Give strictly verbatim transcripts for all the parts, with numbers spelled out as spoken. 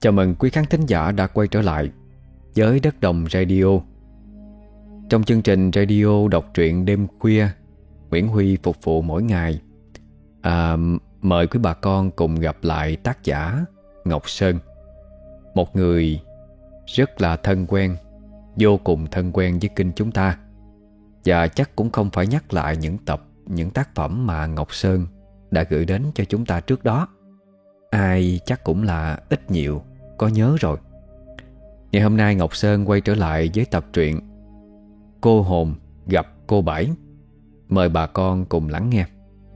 Chào mừng quý khán thính giả đã quay trở lại với Đất Đồng Radio. Trong chương trình radio đọc truyện đêm khuya, Nguyễn Huy phục vụ mỗi ngày. à, Mời quý bà con cùng gặp lại tác giả Ngọc Sơn, một người rất là thân quen, vô cùng thân quen với kênh chúng ta. Và chắc cũng không phải nhắc lại những tập, những tác phẩm mà Ngọc Sơn đã gửi đến cho chúng ta trước đó. Ai chắc cũng là ít nhiều có nhớ rồi. Ngày hôm nay Ngọc Sơn quay trở lại với tập truyện Cô Hồn Gặp Cô Bảy. Mời bà con cùng lắng nghe.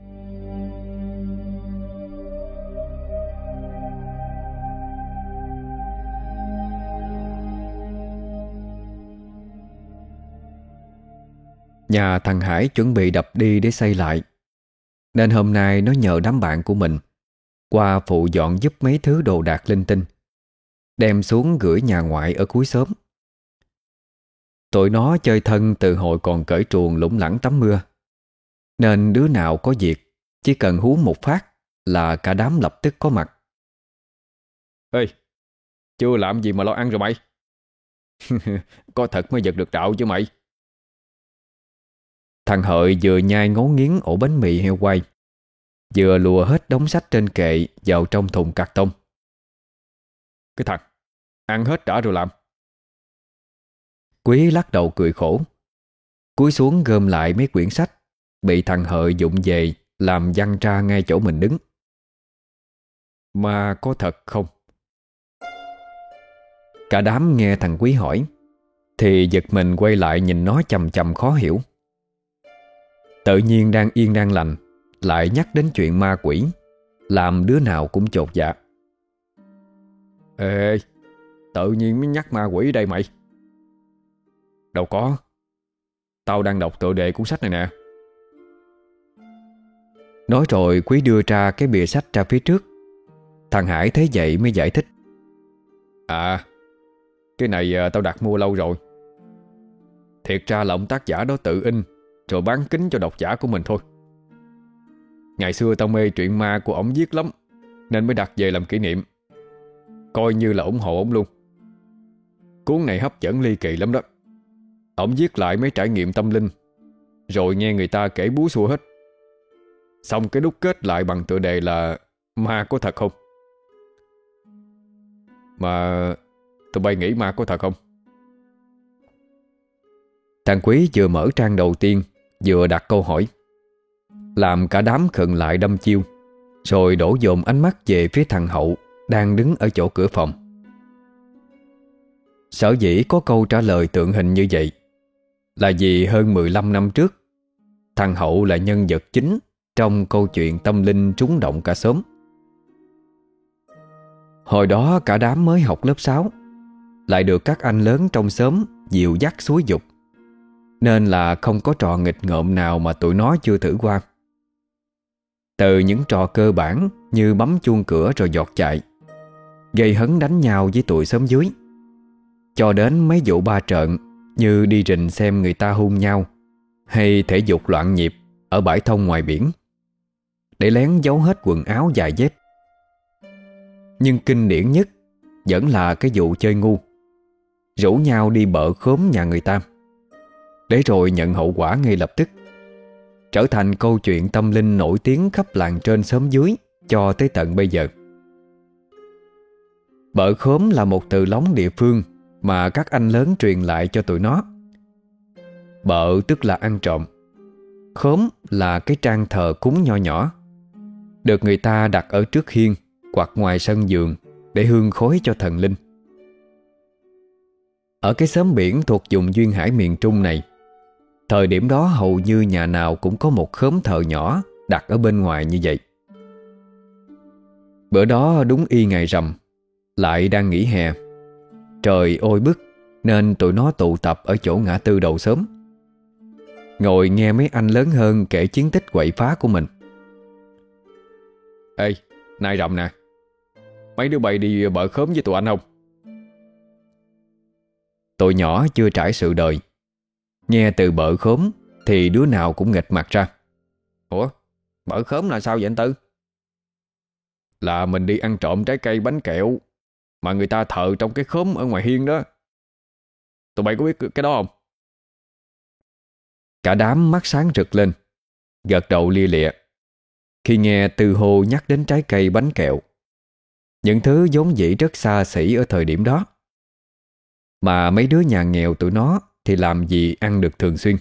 Nhà thằng Hải chuẩn bị đập đi để xây lại, nên hôm nay nó nhờ đám bạn của mình qua phụ dọn giúp mấy thứ đồ đạc linh tinh, đem xuống gửi nhà ngoại ở cuối xóm. Tụi nó chơi thân từ hồi còn cởi truồng lủng lẳng tắm mưa, nên đứa nào có việc chỉ cần hú một phát là cả đám lập tức có mặt. Ê, chưa làm gì mà lo ăn rồi mày? Có thật mới giật được đạo chứ mày. Thằng Hợi vừa nhai ngấu nghiến ổ bánh mì heo quay, vừa lùa hết đống sách trên kệ vào trong thùng cạc tông. Cái thằng, ăn hết đã rồi làm. Quý lắc đầu cười khổ, cúi xuống gom lại mấy quyển sách bị thằng Hợi vụng về làm văng ra ngay chỗ mình đứng. Mà có thật không? Cả đám nghe thằng Quý hỏi thì giật mình quay lại nhìn nó chằm chằm khó hiểu. Tự nhiên đang yên đang lành lại nhắc đến chuyện ma quỷ, làm đứa nào cũng chột dạ. Ê, tự nhiên mới nhắc ma quỷ đây mày. Đâu có, tao đang đọc tựa đề cuốn sách này nè. Nói rồi Quý đưa ra cái bìa sách ra phía trước. Thằng Hải thấy vậy mới giải thích. À, cái này tao đặt mua lâu rồi. Thiệt ra là ông tác giả đó tự in rồi bán kính cho độc giả của mình thôi. Ngày xưa tao mê truyện ma của ổng viết lắm, nên mới đặt về làm kỷ niệm, coi như là ủng hộ ổng luôn. Cuốn này hấp dẫn ly kỳ lắm đó. Ổng viết lại mấy trải nghiệm tâm linh, rồi nghe người ta kể búa xua hết. Xong cái đúc kết lại bằng tựa đề là Ma có thật không. Mà tụi bay nghĩ ma có thật không? Thằng Quý vừa mở trang đầu tiên vừa đặt câu hỏi, làm cả đám khựng lại đâm chiêu, rồi đổ dồn ánh mắt về phía thằng Hậu đang đứng ở chỗ cửa phòng. Sở dĩ có câu trả lời tượng hình như vậy là vì hơn mười lăm năm trước, thằng Hậu là nhân vật chính trong câu chuyện tâm linh trúng động cả xóm. Hồi đó cả đám mới học lớp sáu, lại được các anh lớn trong xóm dìu dắt xúi giục, nên là không có trò nghịch ngợm nào mà tụi nó chưa thử qua. Từ những trò cơ bản như bấm chuông cửa rồi giọt chạy, gây hấn đánh nhau với tụi xóm dưới, cho đến mấy vụ ba trợn như đi rình xem người ta hôn nhau, hay thể dục loạn nhịp ở bãi thông ngoài biển, để lén giấu hết quần áo giày dép. Nhưng kinh điển nhất vẫn là cái vụ chơi ngu, rủ nhau đi bợ khóm nhà người ta, để rồi nhận hậu quả ngay lập tức, trở thành câu chuyện tâm linh nổi tiếng khắp làng trên xóm dưới cho tới tận bây giờ. Bợ khóm là một từ lóng địa phương mà các anh lớn truyền lại cho tụi nó. Bợ tức là ăn trộm, khóm là cái trang thờ cúng nho nhỏ, được người ta đặt ở trước hiên hoặc ngoài sân vườn để hương khói cho thần linh. Ở cái xóm biển thuộc vùng duyên hải miền Trung này, thời điểm đó hầu như nhà nào cũng có một khóm thờ nhỏ đặt ở bên ngoài như vậy. Bữa đó đúng y ngày rằm, lại đang nghỉ hè, trời ôi bức, nên tụi nó tụ tập ở chỗ ngã tư đầu xóm, ngồi nghe mấy anh lớn hơn kể chiến tích quậy phá của mình. Ê, nay rằm nè, mấy đứa bay đi bợ khóm với tụi anh không? Tụi nhỏ chưa trải sự đời, nghe từ bợ khóm thì đứa nào cũng nghịch mặt ra. Ủa, bợ khóm là sao vậy anh Tư? Là mình đi ăn trộm trái cây bánh kẹo mà người ta thờ trong cái khóm ở ngoài hiên đó. Tụi bay có biết cái đó không? Cả đám mắt sáng rực lên, gật đầu lia lịa khi nghe Tư Hô nhắc đến trái cây bánh kẹo, những thứ vốn dĩ rất xa xỉ ở thời điểm đó, mà mấy đứa nhà nghèo tụi nó thì làm gì ăn được thường xuyên.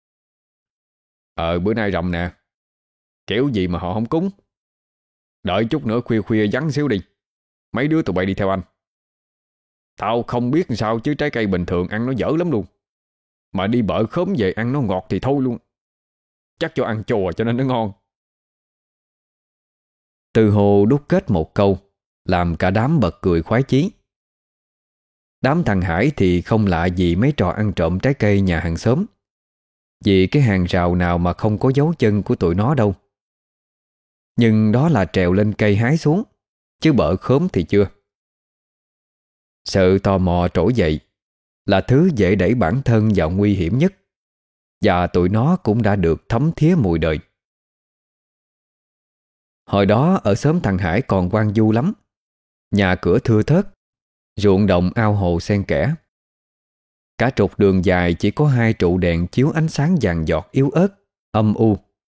Ờ bữa nay rằm nè, kiểu gì mà họ không cúng. Đợi chút nữa khuya khuya vắng xíu đi, mấy đứa tụi bay đi theo anh. Tao không biết làm sao chứ trái cây bình thường ăn nó dở lắm luôn, mà đi bợ khóm về ăn nó ngọt thì thôi luôn. Chắc cho ăn chùa cho nên nó ngon. Tư Hô đúc kết một câu làm cả đám bật cười khoái chí. Đám thằng Hải thì không lạ gì mấy trò ăn trộm trái cây nhà hàng xóm, vì cái hàng rào nào mà không có dấu chân của tụi nó đâu. Nhưng đó là trèo lên cây hái xuống, chứ bợ khóm thì chưa. Sự tò mò trỗi dậy là thứ dễ đẩy bản thân vào nguy hiểm nhất, và tụi nó cũng đã được thấm thía mùi đời. Hồi đó ở xóm thằng Hải còn hoang vu lắm, nhà cửa thưa thớt, ruộng đồng ao hồ xen kẽ. Cả trục đường dài chỉ có hai trụ đèn chiếu ánh sáng vàng giọt yếu ớt, âm u.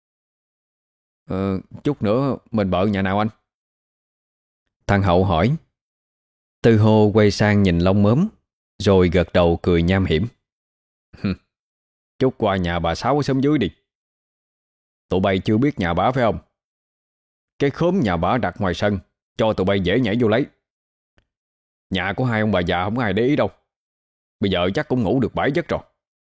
Ờ, chút nữa mình bợ nhà nào anh? Thằng Hậu hỏi. Tư Hô quay sang nhìn Long Mớm, rồi gật đầu cười nham hiểm. Chút qua nhà bà Sáu ở xóm dưới đi. Tụi bay chưa biết nhà bà phải không? Cái khóm nhà bà đặt ngoài sân, cho tụi bay dễ nhảy vô lấy. Nhà của hai ông bà già không ai để ý đâu. Bây giờ chắc cũng ngủ được bảy giấc rồi.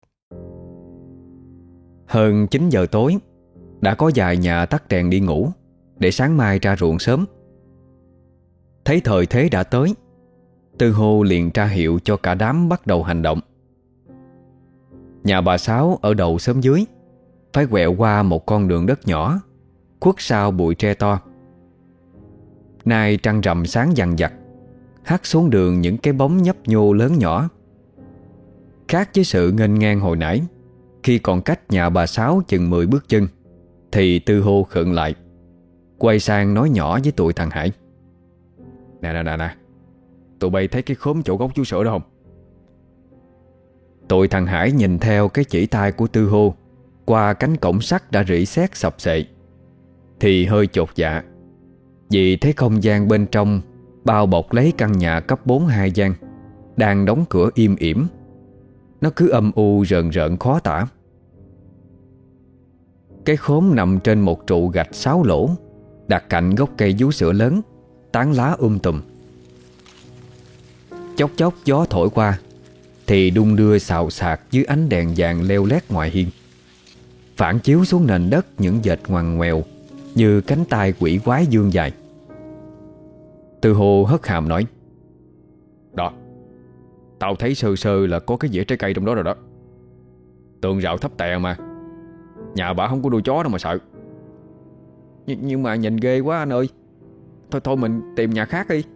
Hơn chín giờ tối, đã có vài nhà tắt đèn đi ngủ, để sáng mai ra ruộng sớm. Thấy thời thế đã tới, Tư Hô liền ra hiệu cho cả đám bắt đầu hành động. Nhà bà Sáu ở đầu xóm dưới, phải quẹo qua một con đường đất nhỏ, khuất sau bụi tre to. Nay trăng rằm sáng dằn vặt, hắt xuống đường những cái bóng nhấp nhô lớn nhỏ. Khác với sự nghênh ngang hồi nãy, khi còn cách nhà bà Sáu chừng mười bước chân, thì Tư Hô khựng lại, quay sang nói nhỏ với tụi thằng Hải. Nè nè nè nè, tụi bay thấy cái khóm chỗ gốc chú sữa đó không? Tụi thằng Hải nhìn theo cái chỉ tay của Tư Hô qua cánh cổng sắt đã rỉ sét sập xệ, thì hơi chột dạ, vì thấy không gian bên trong bao bọc lấy căn nhà cấp bốn hai gian đang đóng cửa im ỉm. Nó cứ âm u rợn rợn khó tả. Cái khóm nằm trên một trụ gạch sáu lỗ, đặt cạnh gốc cây vú sữa lớn, tán lá um tùm. Chốc chốc gió thổi qua thì đung đưa xào xạc dưới ánh đèn vàng leo lét ngoài hiên, phản chiếu xuống nền đất những vệt ngoằn ngoèo như cánh tay quỷ quái vươn dài. Tư Hô hất hàm nói. Đó, tao thấy sơ sơ là có cái dĩa trái cây trong đó rồi đó. Tường rào thấp tè mà, nhà bà không có nuôi chó đâu mà sợ. Nh Nhưng mà nhìn ghê quá anh ơi. Thôi thôi mình tìm nhà khác đi.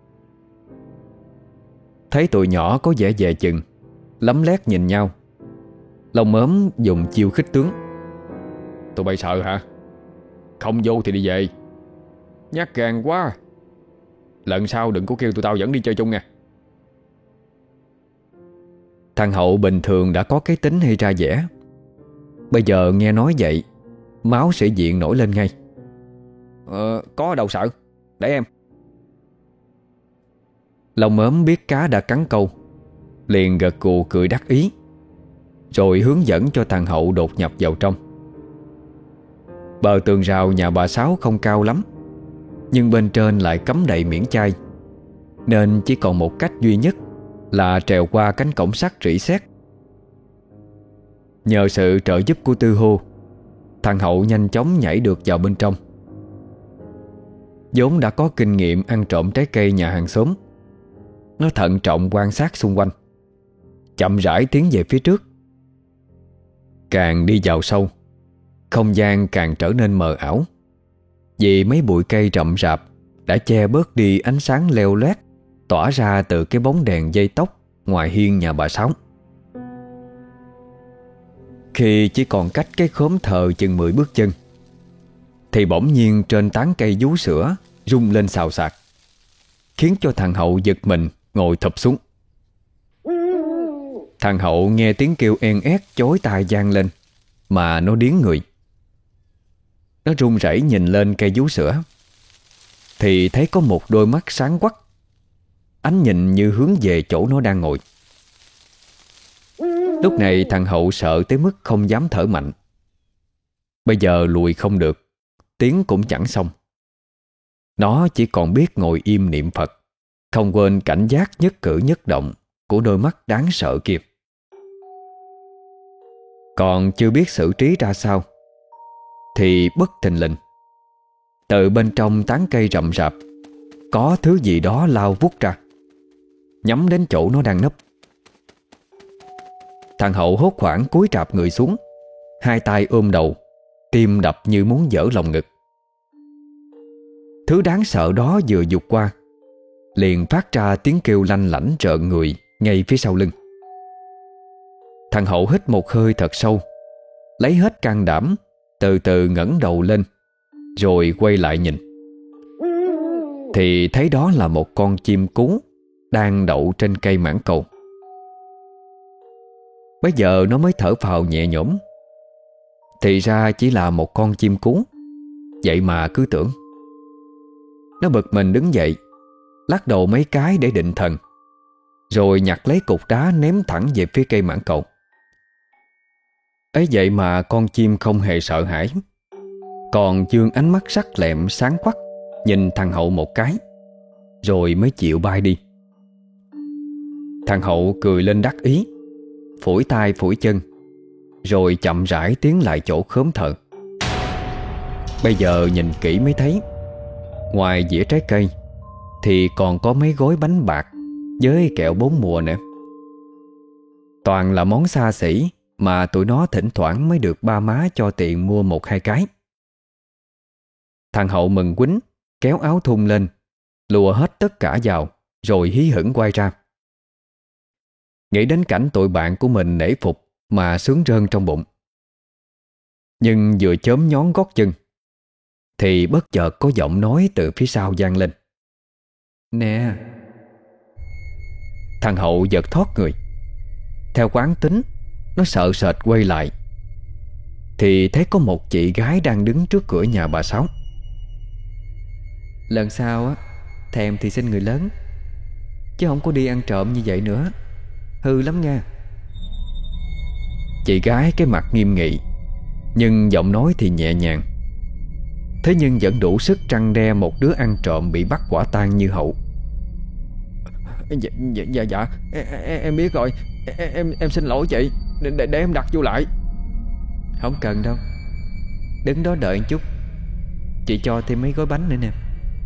Thấy tụi nhỏ có vẻ dè chừng, lấm lét nhìn nhau, Long Mớm dùng chiêu khích tướng. Tụi bay sợ hả? Không vô thì đi về. Nhát gan quá. Lần sau đừng có kêu tụi tao dẫn đi chơi chung nha. Thằng Hậu bình thường đã có cái tính hay ra vẻ, bây giờ nghe nói vậy, máu sĩ diện nổi lên ngay. Ờ, có đâu sợ. Để em. Long Mớm biết cá đã cắn câu, liền gật gù cười đắc ý, rồi hướng dẫn cho thằng Hậu đột nhập vào trong. Bờ tường rào nhà bà Sáu không cao lắm, nhưng bên trên lại cắm đầy miễn chai, nên chỉ còn một cách duy nhất là trèo qua cánh cổng sắt rỉ sét. Nhờ sự trợ giúp của Tư Hô, thằng Hậu nhanh chóng nhảy được vào bên trong. vốn đã có kinh nghiệm ăn trộm trái cây nhà hàng xóm, nó thận trọng quan sát xung quanh, chậm rãi tiến về phía trước. Càng đi vào sâu, không gian càng trở nên mờ ảo, vì mấy bụi cây rậm rạp đã che bớt đi ánh sáng leo loét tỏa ra từ cái bóng đèn dây tóc ngoài hiên nhà bà Sáu. Khi chỉ còn cách cái khóm thờ chừng mười bước chân, thì bỗng nhiên trên tán cây vú sữa rung lên xào xạc. khiến cho thằng Hậu giật mình ngồi thụp xuống. Thằng Hậu nghe tiếng kêu en ét chói tai vang lên mà nó điếng người. Nó run rẩy nhìn lên cây vú sữa thì thấy có một đôi mắt sáng quắc, ánh nhìn như hướng về chỗ nó đang ngồi. Lúc này thằng Hậu sợ tới mức không dám thở mạnh. Bây giờ lùi không được, tiến cũng chẳng xong. Nó chỉ còn biết ngồi im niệm Phật, không quên cảnh giác nhất cử nhất động của đôi mắt đáng sợ kia. Còn chưa biết xử trí ra sao thì bất thình lình, từ bên trong tán cây rậm rạp có thứ gì đó lao vút ra, nhắm đến chỗ nó đang nấp. Thằng Hậu hốt hoảng cúi rạp người xuống, hai tay ôm đầu, tim đập như muốn vỡ lòng ngực. Thứ đáng sợ đó vừa vụt qua, liền phát ra tiếng kêu lanh lảnh rợn người ngay phía sau lưng. Thằng Hậu hít một hơi thật sâu, lấy hết can đảm, từ từ ngẩng đầu lên, rồi quay lại nhìn. Thì thấy đó là một con chim cú đang đậu trên cây mãng cầu. Bây giờ nó mới thở phào nhẹ nhõm. Thì ra chỉ là một con chim cú, vậy mà cứ tưởng. Nó bực mình đứng dậy, lắc đầu mấy cái để định thần, rồi nhặt lấy cục đá ném thẳng về phía cây mãng cầu. Ấy vậy mà con chim không hề sợ hãi, còn dương ánh mắt sắc lẹm sáng quắc nhìn thằng Hậu một cái, rồi mới chịu bay đi. Thằng Hậu cười lên đắc ý, phủi tay phủi chân, rồi chậm rãi tiến lại chỗ khóm thợ. Bây giờ nhìn kỹ mới thấy, ngoài dĩa trái cây thì còn có mấy gói bánh bạc với kẹo bốn mùa nữa. Toàn là món xa xỉ mà tụi nó thỉnh thoảng mới được ba má cho tiền mua một hai cái. Thằng Hậu mừng quýnh, kéo áo thun lên, lùa hết tất cả vào, rồi hí hửng quay ra. Nghĩ đến cảnh tụi bạn của mình nể phục mà sướng rơn trong bụng. Nhưng vừa chớm nhón gót chân thì bất chợt có giọng nói từ phía sau vang lên: "Nè!" Thằng Hậu giật thoát người. Theo quán tính, nó sợ sệt quay lại thì thấy có một chị gái đang đứng trước cửa nhà bà Sáu. "Lần sau á, thèm thì xin người lớn, chứ không có đi ăn trộm như vậy nữa, hư lắm nha." Chị gái cái mặt nghiêm nghị, nhưng giọng nói thì nhẹ nhàng. Thế nhưng vẫn đủ sức răn đe một đứa ăn trộm bị bắt quả tang như Hậu. Dạ dạ dạ, dạ. Em, em biết rồi, em em xin lỗi chị, để, để, để em đặt vô lại. Không cần đâu, đứng đó đợi một chút, chị cho thêm mấy gói bánh nữa nè.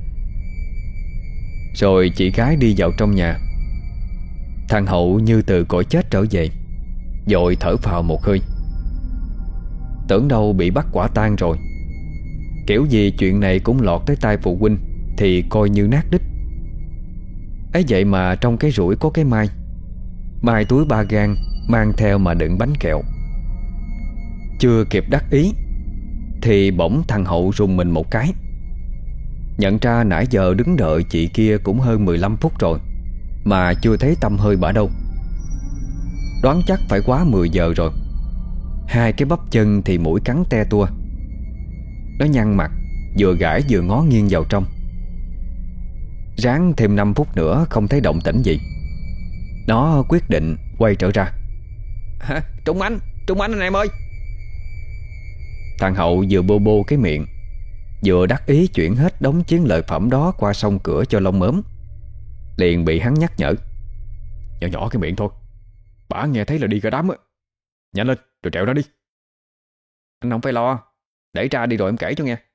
Rồi chị gái đi vào trong nhà. Thằng Hậu như từ cõi chết trở về, vội thở phào một hơi. Tưởng đâu bị bắt quả tang rồi, kiểu gì chuyện này cũng lọt tới tai phụ huynh thì coi như nát đít. Ấy vậy mà trong cái rủi có cái mai Mai túi ba gang mang theo mà đựng bánh kẹo. Chưa kịp đắc ý thì bỗng thằng Hậu rùng mình một cái, nhận ra nãy giờ đứng đợi chị kia cũng hơn mười lăm phút rồi mà chưa thấy tăm hơi bả đâu. Đoán chắc phải quá mười giờ rồi. Hai cái bắp chân thì mũi cắn te tua. Nó nhăn mặt, vừa gãi vừa ngó nghiêng vào trong. Ráng thêm năm phút nữa không thấy động tĩnh gì, nó quyết định quay trở ra. "Hả? Trung Anh, Trung Anh anh em ơi!" Thằng Hậu vừa bô bô cái miệng, vừa đắc ý chuyển hết đống chiến lợi phẩm đó qua sông cửa cho lông mớm, liền bị hắn nhắc nhở: "Nhỏ nhỏ cái miệng thôi, bả nghe thấy là đi cả đám á. Nhanh lên rồi trèo ra đi." "Anh không phải lo, để ra đi rồi em kể cho nghe."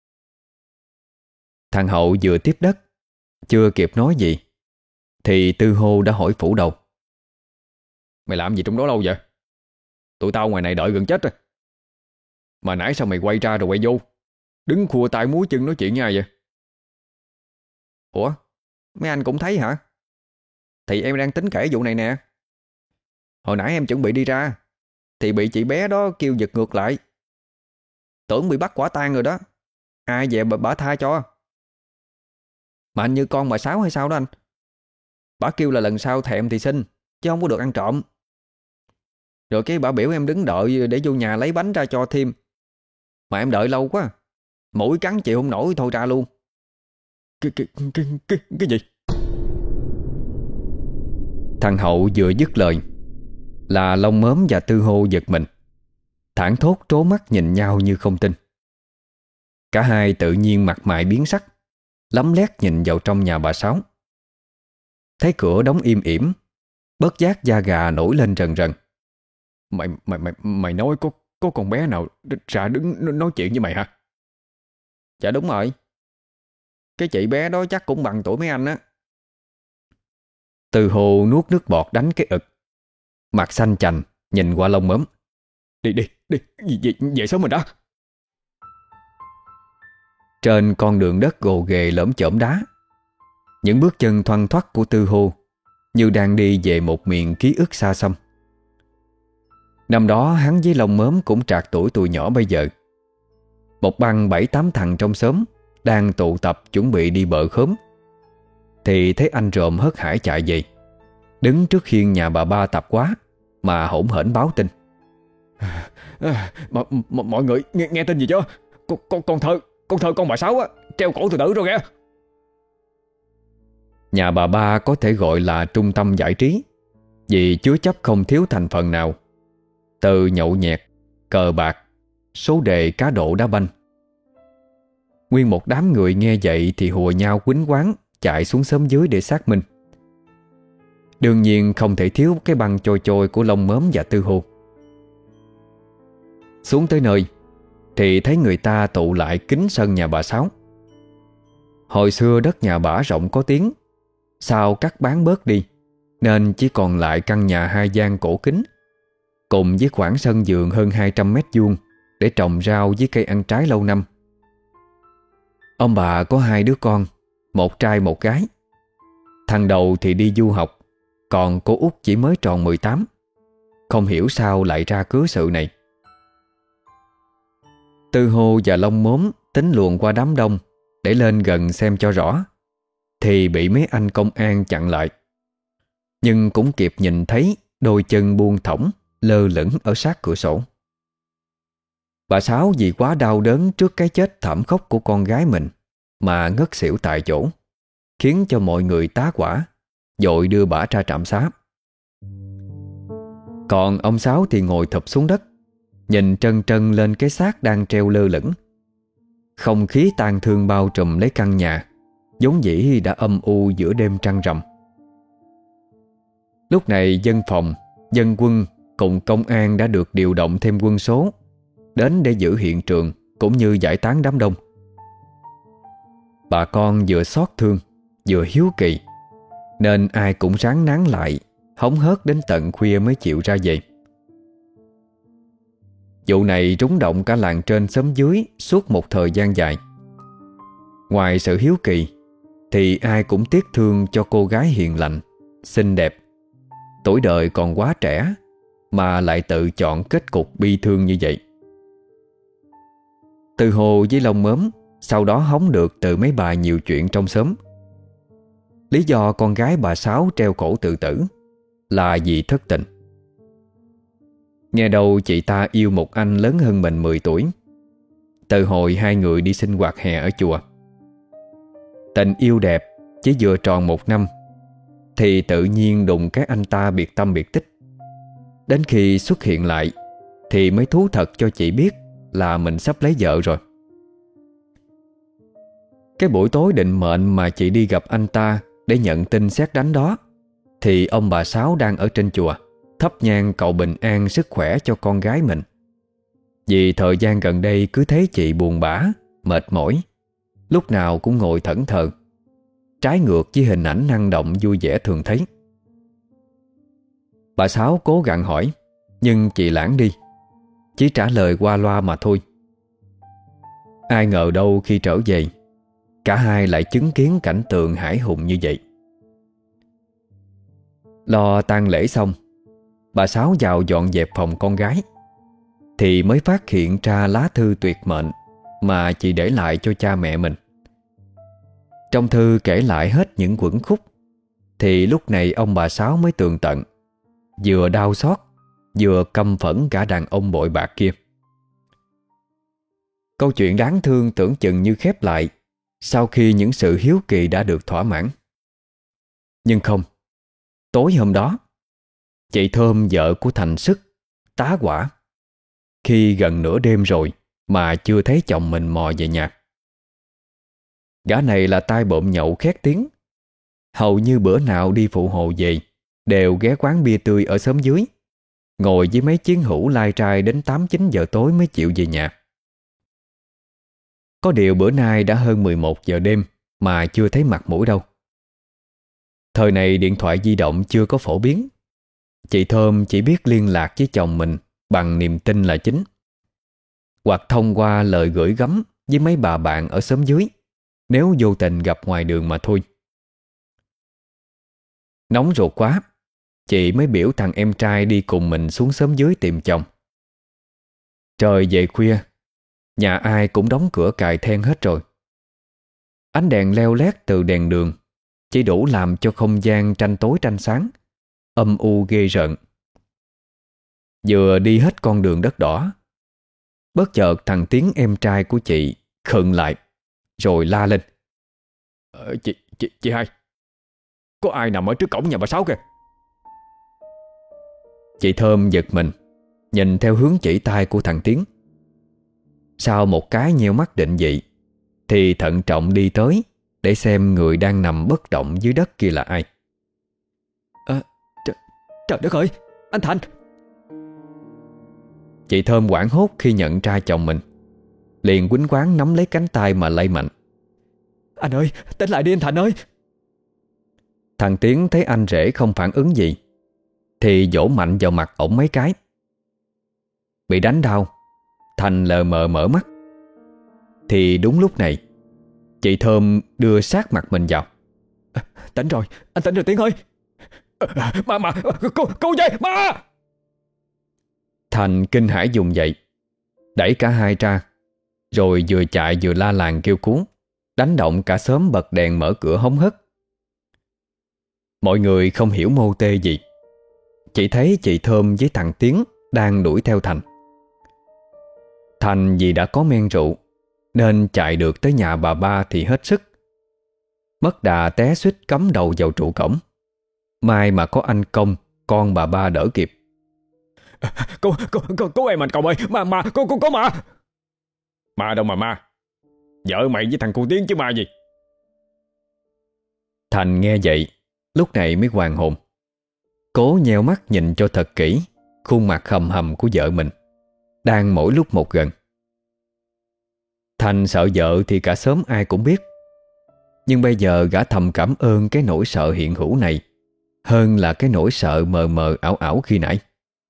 Thằng Hậu vừa tiếp đất, chưa kịp nói gì thì Tư Hô đã hỏi phủ đầu: "Mày làm gì trong đó lâu vậy? Tụi tao ngoài này đợi gần chết rồi. Mà nãy sao mày quay ra rồi quay vô, đứng khua tay múa chân nói chuyện với ai vậy?" "Ủa, mấy anh cũng thấy hả? Thì em đang tính kể vụ này nè. Hồi nãy em chuẩn bị đi ra thì bị chị bé đó kêu giật ngược lại. Tưởng bị bắt quả tang rồi đó, ai về bà, bà tha cho." Mà anh như con bà Sáu hay sao đó anh. Bà kêu là lần sau thèm thì xin, chứ không có được ăn trộm. Rồi cái bà biểu em đứng đợi để vô nhà lấy bánh ra cho thêm. Mà em đợi lâu quá, mũi cắn chịu không nổi thôi ra luôn. Cái, cái, cái, cái, cái gì? Thằng Hậu vừa dứt lời là Lông Mớm và Tư Hô giật mình, thảng thốt trố mắt nhìn nhau như không tin. Cả hai tự nhiên mặt mày biến sắc, lấm lét nhìn vào trong nhà bà Sáu. Thấy cửa đóng im ỉm, bất giác da gà nổi lên rần rần. Mày mày mày mày nói có có con bé nào ra đứng nói chuyện với mày hả? Dạ đúng rồi. Cái chị bé đó chắc cũng bằng tuổi mấy anh á. Từ Hồ nuốt nước bọt đánh cái ực, mặt xanh chành nhìn qua Lông Mớm. Đi đi đi về, về sớm mình đã. Trên con đường đất gồ ghề lởm chởm đá, những bước chân thoăn thoắt của Tư Hô như đang đi về một miền ký ức xa xăm. Năm đó hắn với Lông Mớm cũng trạc tuổi tụi nhỏ bây giờ. Một băng bảy tám thằng trong xóm đang tụ tập chuẩn bị đi bợ khóm, thì thấy anh rộm hớt hải chạy về, đứng trước hiên nhà bà Ba Tập Quá mà hỗn hển báo tin. À, à, m- m- mọi người nghe, nghe tin gì chưa? Con, con, con thơ Con thơ con bà Sáu á, treo cổ tự tử rồi kìa. Nhà bà Ba có thể gọi là trung tâm giải trí, vì chứa chấp không thiếu thành phần nào, từ nhậu nhẹt, cờ bạc, số đề, cá độ, đá banh. Nguyên một đám người nghe vậy thì hùa nhau quýnh quáng chạy xuống xóm dưới để xác minh. Đương nhiên không thể thiếu cái băng trôi trôi của Lông Mớm và Tư Hô. Xuống tới nơi thì thấy người ta tụ lại kín sân nhà bà Sáu. Hồi xưa đất nhà bả rộng có tiếng, sau cắt bán bớt đi nên chỉ còn lại căn nhà hai gian cổ kính, cùng với khoảng sân vườn hơn hai trăm mét vuông để trồng rau với cây ăn trái lâu năm. Ông bà có hai đứa con, một trai một gái. Thằng đầu thì đi du học, còn cô út chỉ mới tròn mười tám. Không hiểu sao lại ra cớ sự này. Tư Hô và Lông Mớm tính luồn qua đám đông để lên gần xem cho rõ, thì bị mấy anh công an chặn lại. Nhưng cũng kịp nhìn thấy đôi chân buông thõng lơ lửng ở sát cửa sổ. Bà Sáu vì quá đau đớn trước cái chết thảm khốc của con gái mình mà ngất xỉu tại chỗ, khiến cho mọi người tá hỏa, vội đưa bả ra trạm xá. Còn ông Sáu thì ngồi thụp xuống đất, nhìn trân trân lên cái xác đang treo lơ lửng. Không khí tang thương bao trùm lấy căn nhà, vốn dĩ đã âm u giữa đêm trăng rằm. Lúc này dân phòng, dân quân cùng công an đã được điều động thêm quân số đến để giữ hiện trường cũng như giải tán đám đông. Bà con vừa xót thương vừa hiếu kỳ, nên ai cũng ráng nán lại, hóng hớt đến tận khuya mới chịu ra về. Vụ này rúng động cả làng trên xóm dưới suốt một thời gian dài. Ngoài sự hiếu kỳ thì ai cũng tiếc thương cho cô gái hiền lành, xinh đẹp, tuổi đời còn quá trẻ mà lại tự chọn kết cục bi thương như vậy. Tư Hô với Lông Mớm sau đó hóng được từ mấy bà nhiều chuyện trong xóm. Lý do con gái bà Sáu treo cổ tự tử là vì thất tình. Nghe đâu chị ta yêu một anh lớn hơn mình mười tuổi, từ hồi hai người đi sinh hoạt hè ở chùa. Tình yêu đẹp chỉ vừa tròn một năm thì tự nhiên đùng cái anh ta biệt tâm biệt tích. Đến khi xuất hiện lại thì mới thú thật cho chị biết là mình sắp lấy vợ rồi. Cái buổi tối định mệnh mà chị đi gặp anh ta để nhận tin sét đánh đó, thì ông bà Sáu đang ở trên chùa thắp nhang cầu bình an sức khỏe cho con gái mình. Vì thời gian gần đây cứ thấy chị buồn bã, mệt mỏi, lúc nào cũng ngồi thẫn thờ, trái ngược với hình ảnh năng động vui vẻ thường thấy. Bà Sáu cố gắng hỏi, nhưng chị lãng đi, chỉ trả lời qua loa mà thôi. Ai ngờ đâu khi trở về, cả hai lại chứng kiến cảnh tượng hãi hùng như vậy. Lo tang lễ xong, bà Sáu vào dọn dẹp phòng con gái, thì mới phát hiện ra lá thư tuyệt mệnh mà chị để lại cho cha mẹ mình. Trong thư kể lại hết những quẩn khúc, thì lúc này ông bà Sáu mới tường tận, vừa đau xót vừa căm phẫn cả đàn ông bội bạc kia. Câu chuyện đáng thương tưởng chừng như khép lại sau khi những sự hiếu kỳ đã được thỏa mãn. Nhưng không, tối hôm đó, chị Thơm, vợ của Thành Sức, tá hỏa khi gần nửa đêm rồi mà chưa thấy chồng mình mò về nhà. Gã này là tai bộm nhậu khét tiếng, hầu như bữa nào đi phụ hồ về đều ghé quán bia tươi ở xóm dưới, ngồi với mấy chiến hữu lai trai đến tám chín giờ tối mới chịu về nhà. Có điều bữa nay đã hơn mười một giờ đêm mà chưa thấy mặt mũi đâu. Thời này điện thoại di động chưa có phổ biến, chị Thơm chỉ biết liên lạc với chồng mình bằng niềm tin là chính, hoặc thông qua lời gửi gắm với mấy bà bạn ở xóm dưới nếu vô tình gặp ngoài đường mà thôi. Nóng ruột quá, chị mới biểu thằng em trai đi cùng mình xuống xóm dưới tìm chồng. Trời về khuya, nhà ai cũng đóng cửa cài then hết rồi. Ánh đèn leo lét từ đèn đường chỉ đủ làm cho không gian tranh tối tranh sáng, âm u ghê rợn. Vừa đi hết con đường đất đỏ, bất chợt thằng Tiến em trai của chị khựng lại rồi la lên: ờ, chị, chị, chị hai, có ai nằm ở trước cổng nhà bà Sáu kìa. Chị Thơm giật mình, nhìn theo hướng chỉ tay của thằng Tiến. Sau một cái nheo mắt định vị thì thận trọng đi tới để xem người đang nằm bất động dưới đất kia là ai. À, trời, trời đất ơi, anh Thành! Chị Thơm hoảng hốt khi nhận ra chồng mình, liền quýnh quáng nắm lấy cánh tay mà lay mạnh. Anh ơi, tỉnh lại đi anh Thành ơi! Thằng Tiến thấy anh rể không phản ứng gì thì vỗ mạnh vào mặt ổng mấy cái. Bị đánh đau, Thành lờ mờ mở mắt. Thì đúng lúc này, chị Thơm đưa sát mặt mình vào. À, tỉnh rồi, anh tỉnh rồi Tiến ơi! À, mà mà cô cô dậy ma! Thành kinh hãi vùng dậy, đẩy cả hai ra, rồi vừa chạy vừa la làng kêu cứu, đánh động cả xóm bật đèn mở cửa hống hất. Mọi người không hiểu mô tê gì, chỉ thấy chị Thơm với thằng Tiến đang đuổi theo Thành. Thành vì đã có men rượu nên chạy được tới nhà bà ba thì hết sức, mất đà té suýt cắm đầu vào trụ cổng. May mà có anh Công, con bà ba đỡ kịp. Cô, cô, cô, cô em anh Công ơi, mà, mà, cô, cô, có ma! Ma đâu mà ma, vợ mày với thằng cu Tiến chứ ma gì. Thành nghe vậy, lúc này mới hoàn hồn, cố nheo mắt nhìn cho thật kỹ khuôn mặt hầm hầm của vợ mình, đang mỗi lúc một gần. Thành sợ vợ thì cả xóm ai cũng biết, nhưng bây giờ gã thầm cảm ơn cái nỗi sợ hiện hữu này hơn là cái nỗi sợ mờ mờ ảo ảo khi nãy.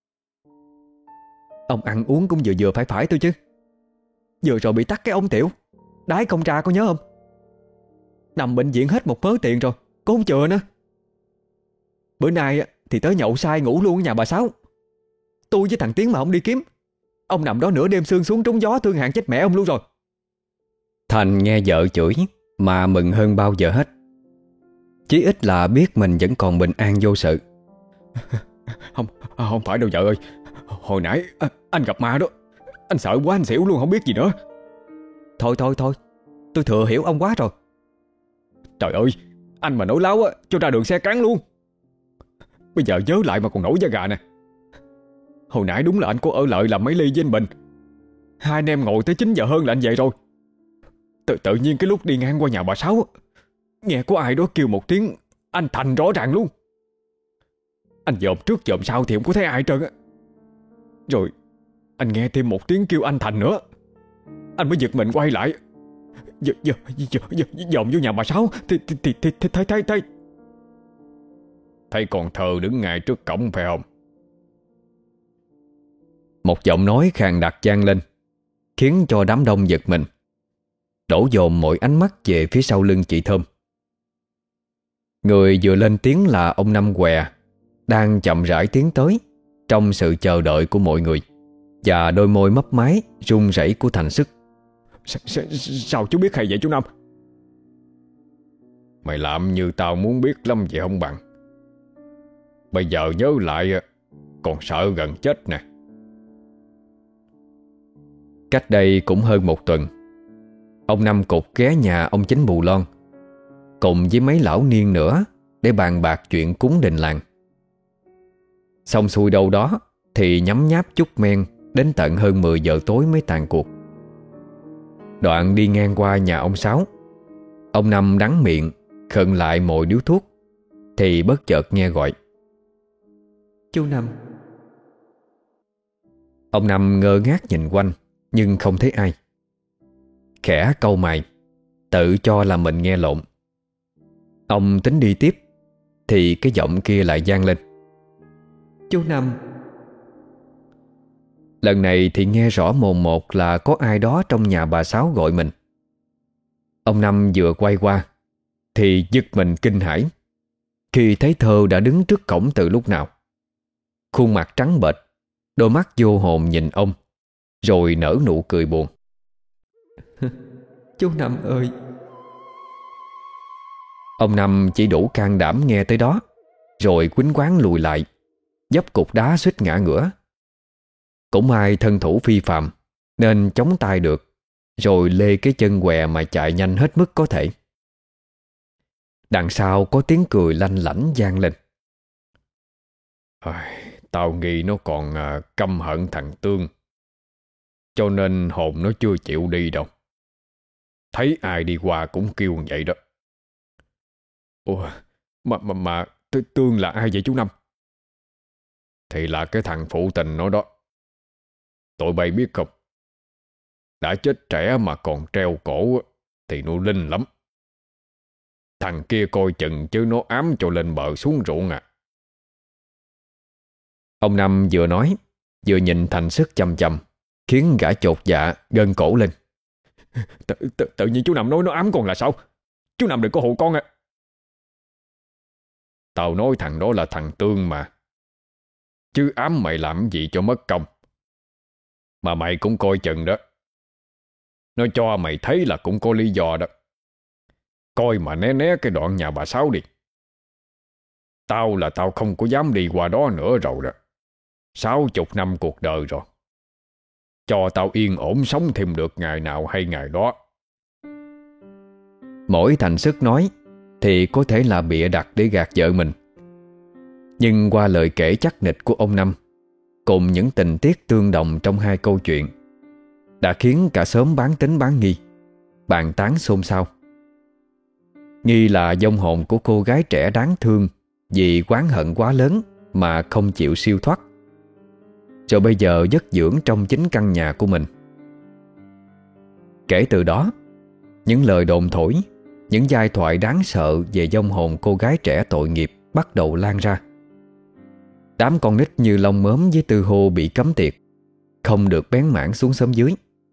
Ông ăn uống cũng vừa vừa phải phải thôi chứ. Vừa rồi bị tắc cái ống tiểu, đái không ra có nhớ không? Nằm bệnh viện hết một mớ tiền rồi, có không chừa nữa. Bữa nay thì tới nhậu say ngủ luôn ở nhà bà Sáu. Tôi với thằng Tiến mà không đi kiếm, ông nằm đó nửa đêm sương xuống trúng gió thương hạn chết mẹ ông luôn rồi. Thành nghe vợ chửi mà mừng hơn bao giờ hết. Chí ít là biết mình vẫn còn bình an vô sự. Không, không phải đâu vợ ơi. Hồi nãy anh gặp ma đó, anh sợ quá anh xỉu luôn không biết gì nữa. Thôi thôi thôi, tôi thừa hiểu ông quá rồi. Trời ơi, anh mà nói láo á, cho ra đường xe cán luôn. Bây giờ nhớ lại mà còn nổi da gà nè. Hồi nãy đúng là anh có ở lại làm mấy ly với anh Bình. Hai anh em ngồi tới chín giờ hơn là anh về rồi. Tự tự nhiên cái lúc đi ngang qua nhà bà Sáu, nghe có ai đó kêu một tiếng anh Thành rõ ràng luôn. Anh dòm trước dòm sau thì không có thấy ai trơn á. Rồi anh nghe thêm một tiếng kêu anh Thành nữa, anh mới giật mình quay lại. Giờ giờ giờ giờ dòm vô nhà bà Sáu thì thì thì thì thấy thấy thấy thấy còn thờ đứng ngay trước cổng phải không? Một giọng nói khàn đặc vang lên, khiến cho đám đông giật mình, đổ dồn mọi ánh mắt về phía sau lưng chị Thơm. Người vừa lên tiếng là ông Năm Què, đang chậm rãi tiến tới trong sự chờ đợi của mọi người, và đôi môi mấp máy run rẩy của Thành Sức. S -s Sao chú biết hay vậy chú Năm? Mày làm như tao muốn biết lắm vậy không bằng. Bây giờ nhớ lại còn sợ gần chết nè. Cách đây cũng hơn một tuần, ông Năm Cục ghé nhà ông Chính Bù Lon cùng với mấy lão niên nữa để bàn bạc chuyện cúng đình làng. Xong xuôi đâu đó thì nhấm nháp chút men, đến tận hơn mười giờ tối mới tàn cuộc. Đoạn đi ngang qua nhà ông Sáu, ông Năm đắng miệng khựng lại mồi điếu thuốc thì bất chợt nghe gọi: "Chú Năm." Ông Năm ngơ ngác nhìn quanh nhưng không thấy ai. Khẽ cau mày, tự cho là mình nghe lộn. Ông tính đi tiếp thì cái giọng kia lại vang lên: "Chú Năm." Lần này thì nghe rõ mồn một là có ai đó trong nhà bà Sáu gọi mình. Ông Năm vừa quay qua thì giật mình kinh hãi khi thấy Thơ đã đứng trước cổng từ lúc nào. Khuôn mặt trắng bệch, đôi mắt vô hồn nhìn ông, rồi nở nụ cười buồn. "Chú Năm ơi." Ông Năm chỉ đủ can đảm nghe tới đó, rồi quýnh quáng lùi lại, dấp cục đá suýt ngã ngửa. Cũng may thân thủ phi phàm nên chống tay được, rồi lê cái chân què mà chạy nhanh hết mức có thể. Đằng sau có tiếng cười lanh lảnh vang lên: "Tao nghĩ nó còn à, căm hận thằng Tương, cho nên hồn nó chưa chịu đi đâu. Thấy ai đi qua cũng kêu vậy đó." "Ủa, mà, mà, mà Tương là ai vậy chú Năm?" "Thì là cái thằng phụ tình nó đó. Tụi bay biết không, đã chết trẻ mà còn treo cổ thì nó linh lắm. Thằng kia coi chừng chứ nó ám cho lên bờ xuống ruộng à." Ông Năm vừa nói vừa nhìn Thành Sức chằm chằm, khiến gã chột dạ gân cổ lên. Tự, tự, tự nhiên chú Năm nói nó ám con là sao? Chú Năm đừng có hù con à. Tao nói thằng đó là thằng Tương mà, chứ ám mày làm gì cho mất công. Mà mày cũng coi chừng đó. Nó cho mày thấy là cũng có lý do đó. Coi mà né né cái đoạn nhà bà Sáu đi. Tao là tao không có dám đi qua đó nữa rồi đó. Sáu chục năm cuộc đời rồi. Cho tao yên ổn sống thêm được ngày nào hay ngày đó. Mỗi Thành Sức nói thì có thể là bịa đặt để gạt vợ mình. Nhưng qua lời kể chắc nịch của ông Năm cùng những tình tiết tương đồng trong hai câu chuyện đã khiến cả xóm bán tính bán nghi, bàn tán xôn xao. Nghi là vong hồn của cô gái trẻ đáng thương vì oán hận quá lớn mà không chịu siêu thoát, rồi bây giờ giấc dưỡng trong chính căn nhà của mình. Kể từ đó, những lời đồn thổi, những giai thoại đáng sợ về vong hồn cô gái trẻ tội nghiệp bắt đầu lan ra. Đám con nít như lông mớm với Tư Hô bị cấm tiệc, không được bén mảng xuống xóm dưới.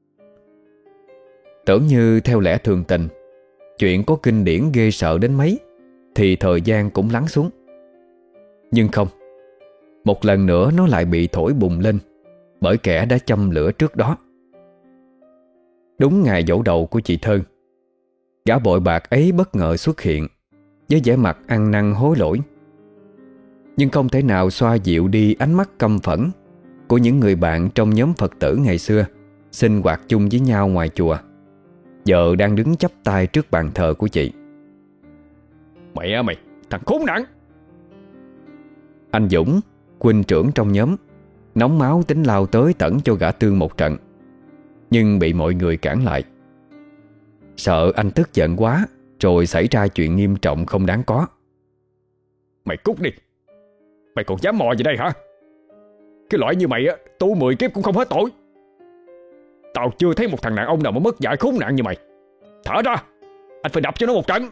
Tưởng như theo lẽ thường tình, chuyện có kinh điển ghê sợ đến mấy thì thời gian cũng lắng xuống. Nhưng không, một lần nữa nó lại bị thổi bùng lên bởi kẻ đã châm lửa trước đó. Đúng ngày giỗ đầu của chị Thơ, gã bội bạc ấy bất ngờ xuất hiện với vẻ mặt ăn năn hối lỗi, nhưng không thể nào xoa dịu đi ánh mắt căm phẫn của những người bạn trong nhóm Phật tử ngày xưa sinh hoạt chung với nhau ngoài chùa, giờ đang đứng chắp tay trước bàn thờ của chị. "Mẹ mày, thằng khốn nạn!" Anh Dũng, huynh trưởng trong nhóm, nóng máu tính lao tới tẩn cho gã Tương một trận, nhưng bị mọi người cản lại. Sợ anh tức giận quá rồi xảy ra chuyện nghiêm trọng không đáng có. "Mày cút đi. Mày còn dám mò gì đây hả? Cái loại như mày á, tu mười kiếp cũng không hết tội. Tao chưa thấy một thằng đàn ông nào mà mất dạy khốn nạn như mày. Thở ra, anh phải đập cho nó một trận."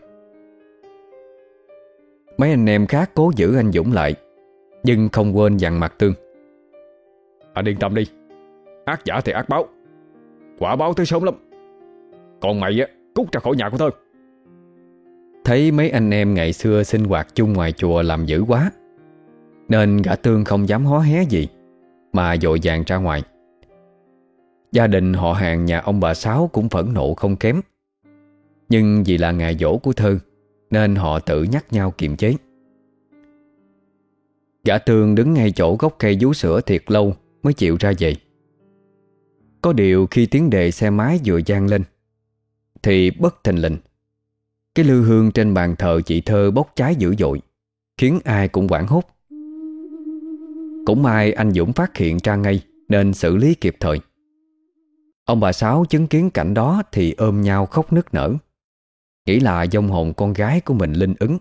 Mấy anh em khác cố giữ anh Dũng lại, nhưng không quên dặn mặt Tương: "Anh yên tâm đi, ác giả thì ác báo, quả báo tới sớm lắm. Còn mày á, cút ra khỏi nhà của Thơ." Thấy mấy anh em ngày xưa sinh hoạt chung ngoài chùa làm dữ quá, nên gã Tương không dám hó hé gì mà vội vàng ra ngoài. Gia đình họ hàng nhà ông bà Sáu cũng phẫn nộ không kém, nhưng vì là ngày giỗ của Thơ nên họ tự nhắc nhau kiềm chế. Gã Tương đứng ngay chỗ gốc cây vú sữa thiệt lâu mới chịu ra về. Có điều khi tiếng đề xe máy vừa vang lên thì bất thình lình, cái lư hương trên bàn thờ chị Thơ bốc cháy dữ dội, khiến ai cũng hoảng hốt. Cũng may anh Dũng phát hiện ra ngay nên xử lý kịp thời. Ông bà Sáu chứng kiến cảnh đó thì ôm nhau khóc nức nở, nghĩ là vong hồn con gái của mình linh ứng.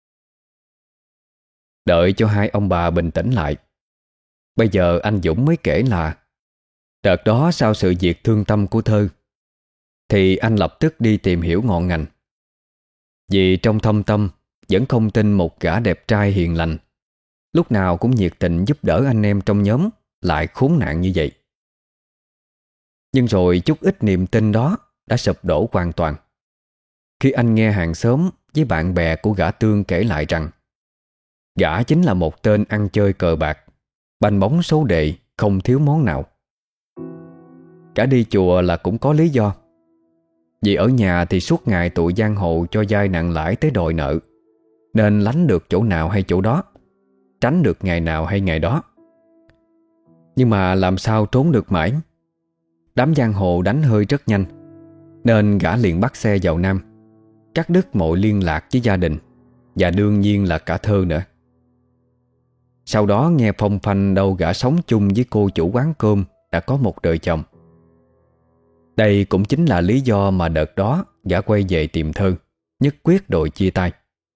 Đợi cho hai ông bà bình tĩnh lại, bây giờ anh Dũng mới kể là đợt đó sau sự việc thương tâm của Thơ thì anh lập tức đi tìm hiểu ngọn ngành. Vì trong thâm tâm vẫn không tin một gã đẹp trai hiền lành, lúc nào cũng nhiệt tình giúp đỡ anh em trong nhóm lại khốn nạn như vậy. Nhưng rồi chút ít niềm tin đó đã sụp đổ hoàn toàn khi anh nghe hàng xóm với bạn bè của gã Tương kể lại rằng gã chính là một tên ăn chơi cờ bạc, banh bóng số đề không thiếu món nào. Cả đi chùa là cũng có lý do, vì ở nhà thì suốt ngày tụi giang hồ cho vay nặng lãi tới đòi nợ, nên lánh được chỗ nào hay chỗ đó, tránh được ngày nào hay ngày đó. Nhưng mà làm sao trốn được mãi. Đám giang hồ đánh hơi rất nhanh, nên gã liền bắt xe vào Nam, cắt đứt mọi liên lạc với gia đình và đương nhiên là cả Thơ nữa. Sau đó nghe phong phanh đâu gã sống chung với cô chủ quán cơm đã có một đời chồng. Đây cũng chính là lý do mà đợt đó gã quay về tìm Thơ, nhất quyết đòi chia tay.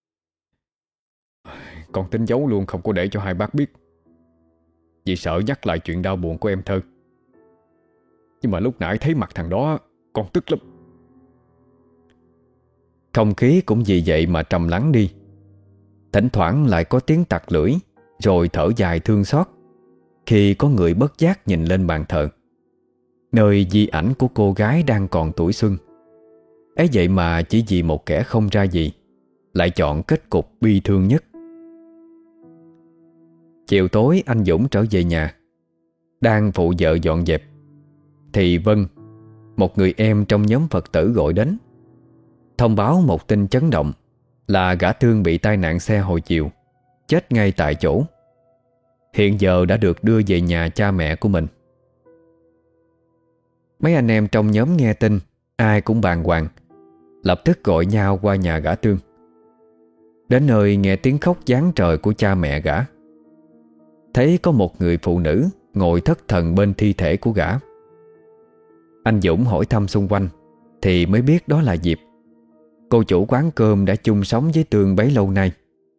Con tính giấu luôn, không có để cho hai bác biết, vì sợ nhắc lại chuyện đau buồn của em Thơ. Nhưng mà lúc nãy thấy mặt thằng đó, con tức lắm. Không khí cũng vì vậy mà trầm lắng đi. Thỉnh thoảng lại có tiếng tặc lưỡi, rồi thở dài thương xót khi có người bất giác nhìn lên bàn thờ, nơi di ảnh của cô gái đang còn tuổi xuân. Ấy vậy mà chỉ vì một kẻ không ra gì lại chọn kết cục bi thương nhất. Chiều tối anh Dũng trở về nhà, đang phụ vợ dọn dẹp thì Vân, một người em trong nhóm Phật tử gọi đến, thông báo một tin chấn động là gã Tương bị tai nạn xe hồi chiều, chết ngay tại chỗ. Hiện giờ đã được đưa về nhà cha mẹ của mình. Mấy anh em trong nhóm nghe tin ai cũng bàng hoàng, lập tức gọi nhau qua nhà gã Tương. Đến nơi nghe tiếng khóc giáng trời của cha mẹ gã, thấy có một người phụ nữ ngồi thất thần bên thi thể của gã. Anh Dũng hỏi thăm xung quanh thì mới biết đó là Diệp, cô chủ quán cơm đã chung sống với Tương bấy lâu nay.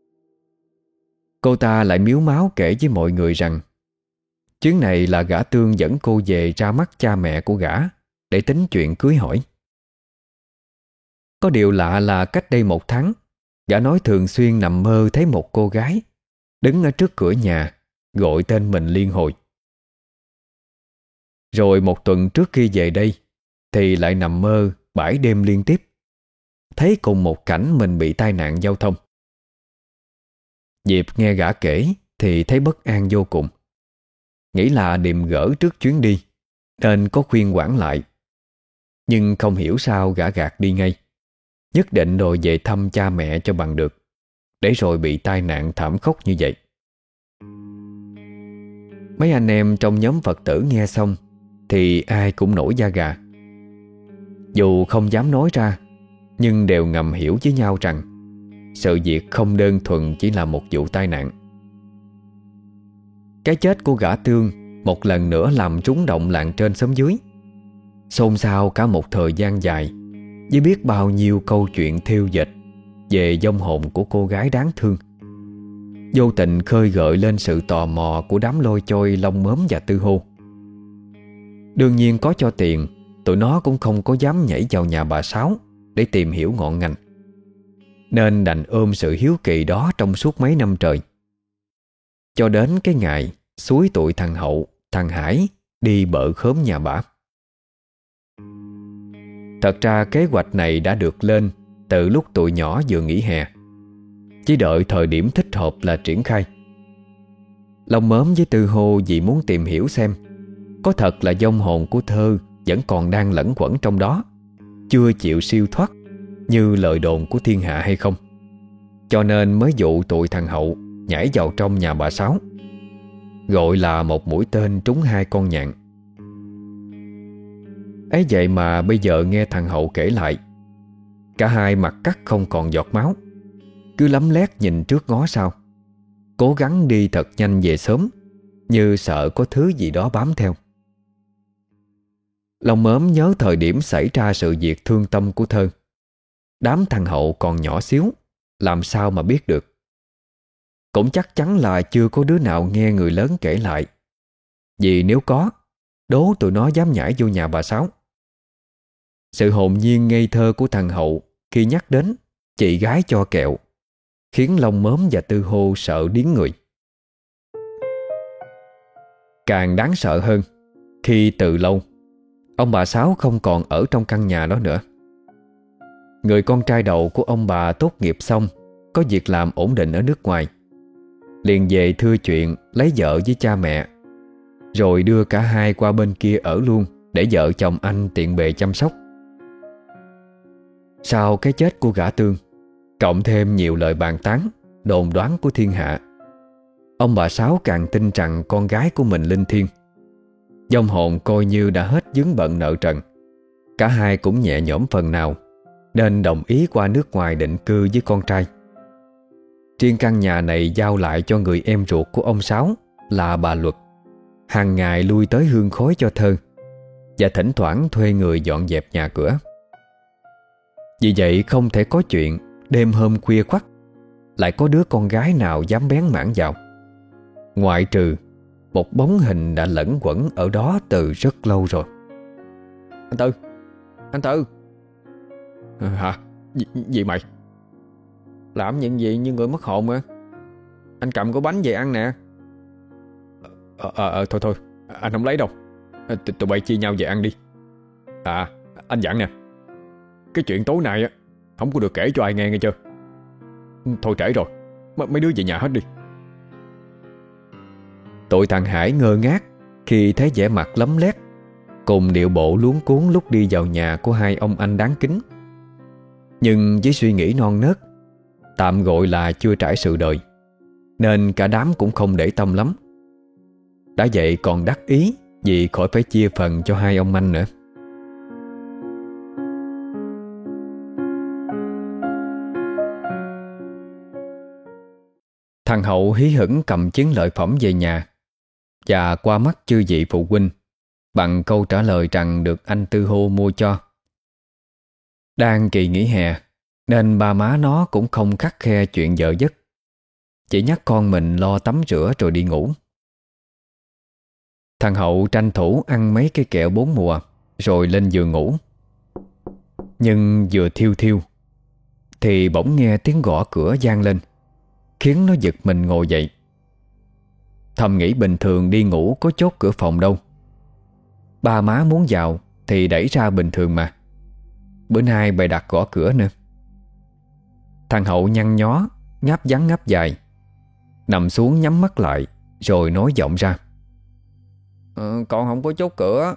Cô ta lại mếu máo kể với mọi người rằng chuyến này là gã Tương dẫn cô về ra mắt cha mẹ của gã để tính chuyện cưới hỏi. Có điều lạ là cách đây một tháng, gã nói thường xuyên nằm mơ thấy một cô gái đứng ở trước cửa nhà gọi tên mình liên hồi. Rồi một tuần trước khi về đây thì lại nằm mơ bảy đêm liên tiếp, thấy cùng một cảnh mình bị tai nạn giao thông. Diệp nghe gã kể thì thấy bất an vô cùng, nghĩ là điềm gỡ trước chuyến đi nên có khuyên quản lại. Nhưng không hiểu sao gã gạt đi ngay, nhất định đòi về thăm cha mẹ cho bằng được, để rồi bị tai nạn thảm khốc như vậy. Mấy anh em trong nhóm Phật tử nghe xong thì ai cũng nổi da gà. Dù không dám nói ra, nhưng đều ngầm hiểu với nhau rằng sự việc không đơn thuần chỉ là một vụ tai nạn. Cái chết của gã Tương một lần nữa làm rúng động làng trên xóm dưới, xôn xao cả một thời gian dài, với biết bao nhiêu câu chuyện thêu dệt về vong hồn của cô gái đáng thương, vô tình khơi gợi lên sự tò mò của đám lôi trôi lông mớm và tư hô. Đương nhiên có cho tiền, tụi nó cũng không có dám nhảy vào nhà bà Sáu để tìm hiểu ngọn ngành, nên đành ôm sự hiếu kỳ đó trong suốt mấy năm trời, cho đến cái ngày xúi tụi thằng Hậu, thằng Hải đi bợ khóm nhà bả. Thật ra kế hoạch này đã được lên từ lúc tụi nhỏ vừa nghỉ hè, chỉ đợi thời điểm thích hợp là triển khai. Lông mớm với Tư hô vì muốn tìm hiểu xem có thật là vong hồn của Thơ vẫn còn đang lẫn quẩn trong đó, chưa chịu siêu thoát như lời đồn của thiên hạ hay không. cho nên mới dụ tụi thằng Hậu nhảy vào trong nhà bà Sáu, gọi là một mũi tên trúng hai con nhạn. Ấy vậy mà bây giờ nghe thằng Hậu kể lại, cả hai mặt cắt không còn giọt máu, cứ lấm lét nhìn trước ngó sau, cố gắng đi thật nhanh về sớm, như sợ có thứ gì đó bám theo. Long Mớm nhớ thời điểm xảy ra sự việc thương tâm của Thơ. Đám thằng Hậu còn nhỏ xíu, làm sao mà biết được. Cũng chắc chắn là chưa có đứa nào nghe người lớn kể lại, vì nếu có, đố tụi nó dám nhảy vô nhà bà Sáu. Sự hồn nhiên ngây thơ của thằng Hậu khi nhắc đến chị gái cho kẹo khiến Long Mớm và Tư Hô sợ điếng người. Càng đáng sợ hơn khi từ lâu ông bà Sáu không còn ở trong căn nhà đó nữa. Người con trai đầu của ông bà tốt nghiệp xong, có việc làm ổn định ở nước ngoài, liền về thưa chuyện lấy vợ với cha mẹ, rồi đưa cả hai qua bên kia ở luôn để vợ chồng anh tiện bề chăm sóc. Sau cái chết của gã Tương, cộng thêm nhiều lời bàn tán, đồn đoán của thiên hạ, ông bà Sáu càng tin rằng con gái của mình linh thiêng. Vong hồn coi như đã hết vướng bận nợ trần, cả hai cũng nhẹ nhõm phần nào, nên đồng ý qua nước ngoài định cư với con trai. Riêng căn nhà này giao lại cho người em ruột của ông Sáu là bà Luật, hàng ngày lui tới hương khói cho Thơ, và thỉnh thoảng thuê người dọn dẹp nhà cửa. Vì vậy không thể có chuyện đêm hôm khuya khoắt lại có đứa con gái nào dám bén mảng vào, ngoại trừ một bóng hình đã lẫn quẩn ở đó từ rất lâu rồi. Anh Tư, anh Tư. Hả? Gì, gì mày? Làm những gì như người mất hồn á? Anh cầm có bánh về ăn nè. Ờ, ờ, ờ thôi thôi, anh không lấy đâu. Tụi bay chia nhau về ăn đi. À, anh dặn nè, cái chuyện tối nay á không có được kể cho ai nghe nghe chưa? Thôi trễ rồi, M mấy đứa về nhà hết đi. Tụi thằng Hải ngơ ngác khi thấy vẻ mặt lấm lét cùng điệu bộ luống cuống lúc đi vào nhà của hai ông anh đáng kính. Nhưng với suy nghĩ non nớt, tạm gọi là chưa trải sự đời, nên cả đám cũng không để tâm lắm. Đã vậy còn đắc ý vì khỏi phải chia phần cho hai ông anh nữa. Thằng Hậu hí hửng cầm chiến lợi phẩm về nhà và qua mắt chư vị phụ huynh bằng câu trả lời rằng được anh Tư Hô mua cho. Đang kỳ nghỉ hè nên ba má nó cũng không khắt khe chuyện vợ giấc, chỉ nhắc con mình lo tắm rửa rồi đi ngủ. Thằng Hậu tranh thủ ăn mấy cái kẹo bốn mùa rồi lên giường ngủ. Nhưng vừa thiêu thiêu thì bỗng nghe tiếng gõ cửa vang lên, khiến nó giật mình ngồi dậy. Thầm nghĩ bình thường đi ngủ có chốt cửa phòng đâu, ba má muốn vào thì đẩy ra bình thường mà, bữa nay bày đặt gõ cửa nữa. Thằng Hậu nhăn nhó, ngáp ngắn ngáp dài, nằm xuống nhắm mắt lại rồi nói vọng ra: ờ, Con không có chốt cửa.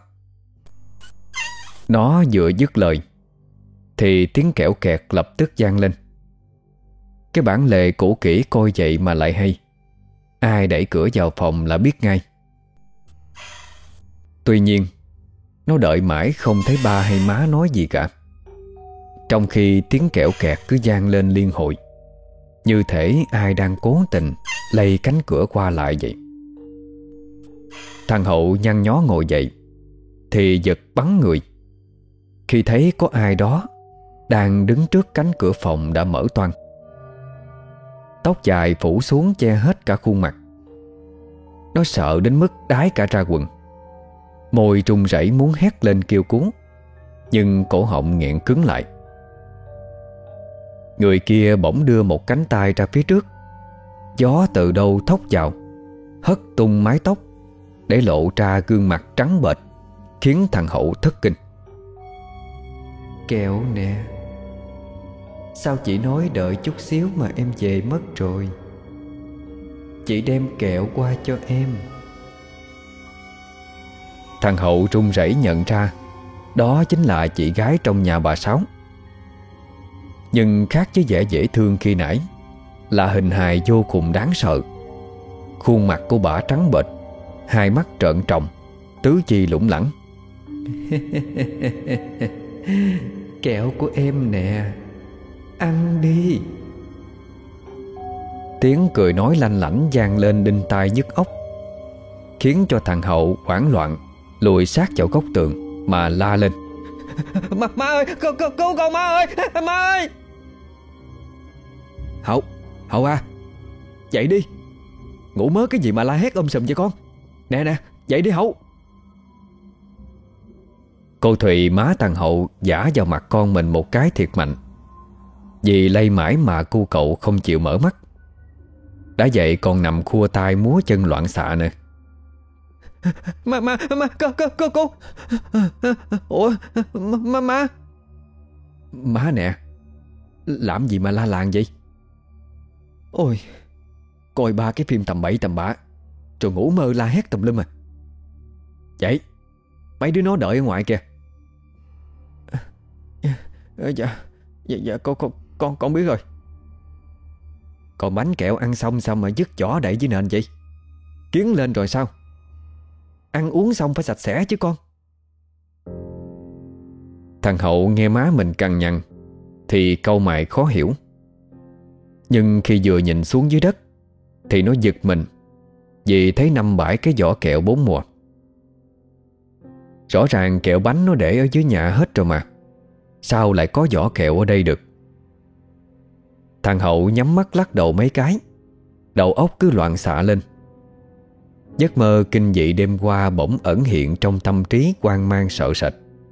Nó vừa dứt lời thì tiếng kẽo kẹt lập tức vang lên. Cái bản lề cũ kỹ coi vậy mà lại hay, ai đẩy cửa vào phòng là biết ngay. Tuy nhiên nó đợi mãi không thấy ba hay má nói gì cả, trong khi tiếng kẽo kẹt cứ vang lên liên hồi, như thể ai đang cố tình lay cánh cửa qua lại vậy. Thằng Hậu nhăn nhó ngồi dậy thì giật bắn người khi thấy có ai đó đang đứng trước cánh cửa phòng đã mở toang. Tóc dài phủ xuống che hết cả khuôn mặt. Nó sợ đến mức đái cả ra quần, môi run rẩy muốn hét lên kêu cứu, nhưng cổ họng nghẹn cứng lại. Người kia bỗng đưa một cánh tay ra phía trước, gió từ đâu thốc vào, hất tung mái tóc để lộ ra gương mặt trắng bệch, khiến thằng Hậu thất kinh. Kẹo nè, sao chị nói đợi chút xíu mà em về mất rồi? Chị đem kẹo qua cho em. Thằng Hậu run rẩy nhận ra đó chính là chị gái trong nhà bà Sáu. Nhưng khác với vẻ dễ thương khi nãy, là hình hài vô cùng đáng sợ. Khuôn mặt của bả trắng bệch, hai mắt trợn tròng, tứ chi lủng lẳng. Kẹo của em nè, ăn đi. Tiếng cười nói lanh lảnh vang lên đinh tai nhức óc, khiến cho thằng Hậu hoảng loạn lùi sát vào góc tường mà la lên: Ma, ma ơi, cứu, cứu, cứu con ma ơi, ma ơi. Hậu, Hậu à, dậy đi. Ngủ mớ cái gì mà la hét um sùm vậy con? Nè nè, dậy đi Hậu. Cô Thùy má thằng Hậu giã vào mặt con mình một cái thiệt mạnh. Vì lay mãi mà cu cậu không chịu mở mắt. Đã vậy còn nằm khua tay múa chân loạn xạ nè. Ma, ma, ma, cô, cô, cô, cô. Ủa, ma, ma. Má nè, làm gì mà la làng vậy? Ôi, coi ba cái phim tầm bậy tầm bạ rồi ngủ mơ la hét tùm lum à. Vậy mấy đứa nó đợi ở ngoài kìa. Dạ, dạ, dạ con, con, con, con biết rồi. Còn bánh kẹo ăn xong sao mà dứt vỏ đậy dưới nền vậy? Kiến lên rồi sao? Ăn uống xong phải sạch sẽ chứ con. Thằng Hậu nghe má mình cằn nhằn thì cau mày khó hiểu. Nhưng khi vừa nhìn xuống dưới đất thì nó giật mình, vì thấy năm bãi cái vỏ kẹo bốn mùa. Rõ ràng kẹo bánh nó để ở dưới nhà hết rồi mà, sao lại có vỏ kẹo ở đây được? Thằng Hậu nhắm mắt lắc đầu mấy cái, đầu óc cứ loạn xạ lên. Giấc mơ kinh dị đêm qua bỗng ẩn hiện trong tâm trí hoang mang sợ sệt.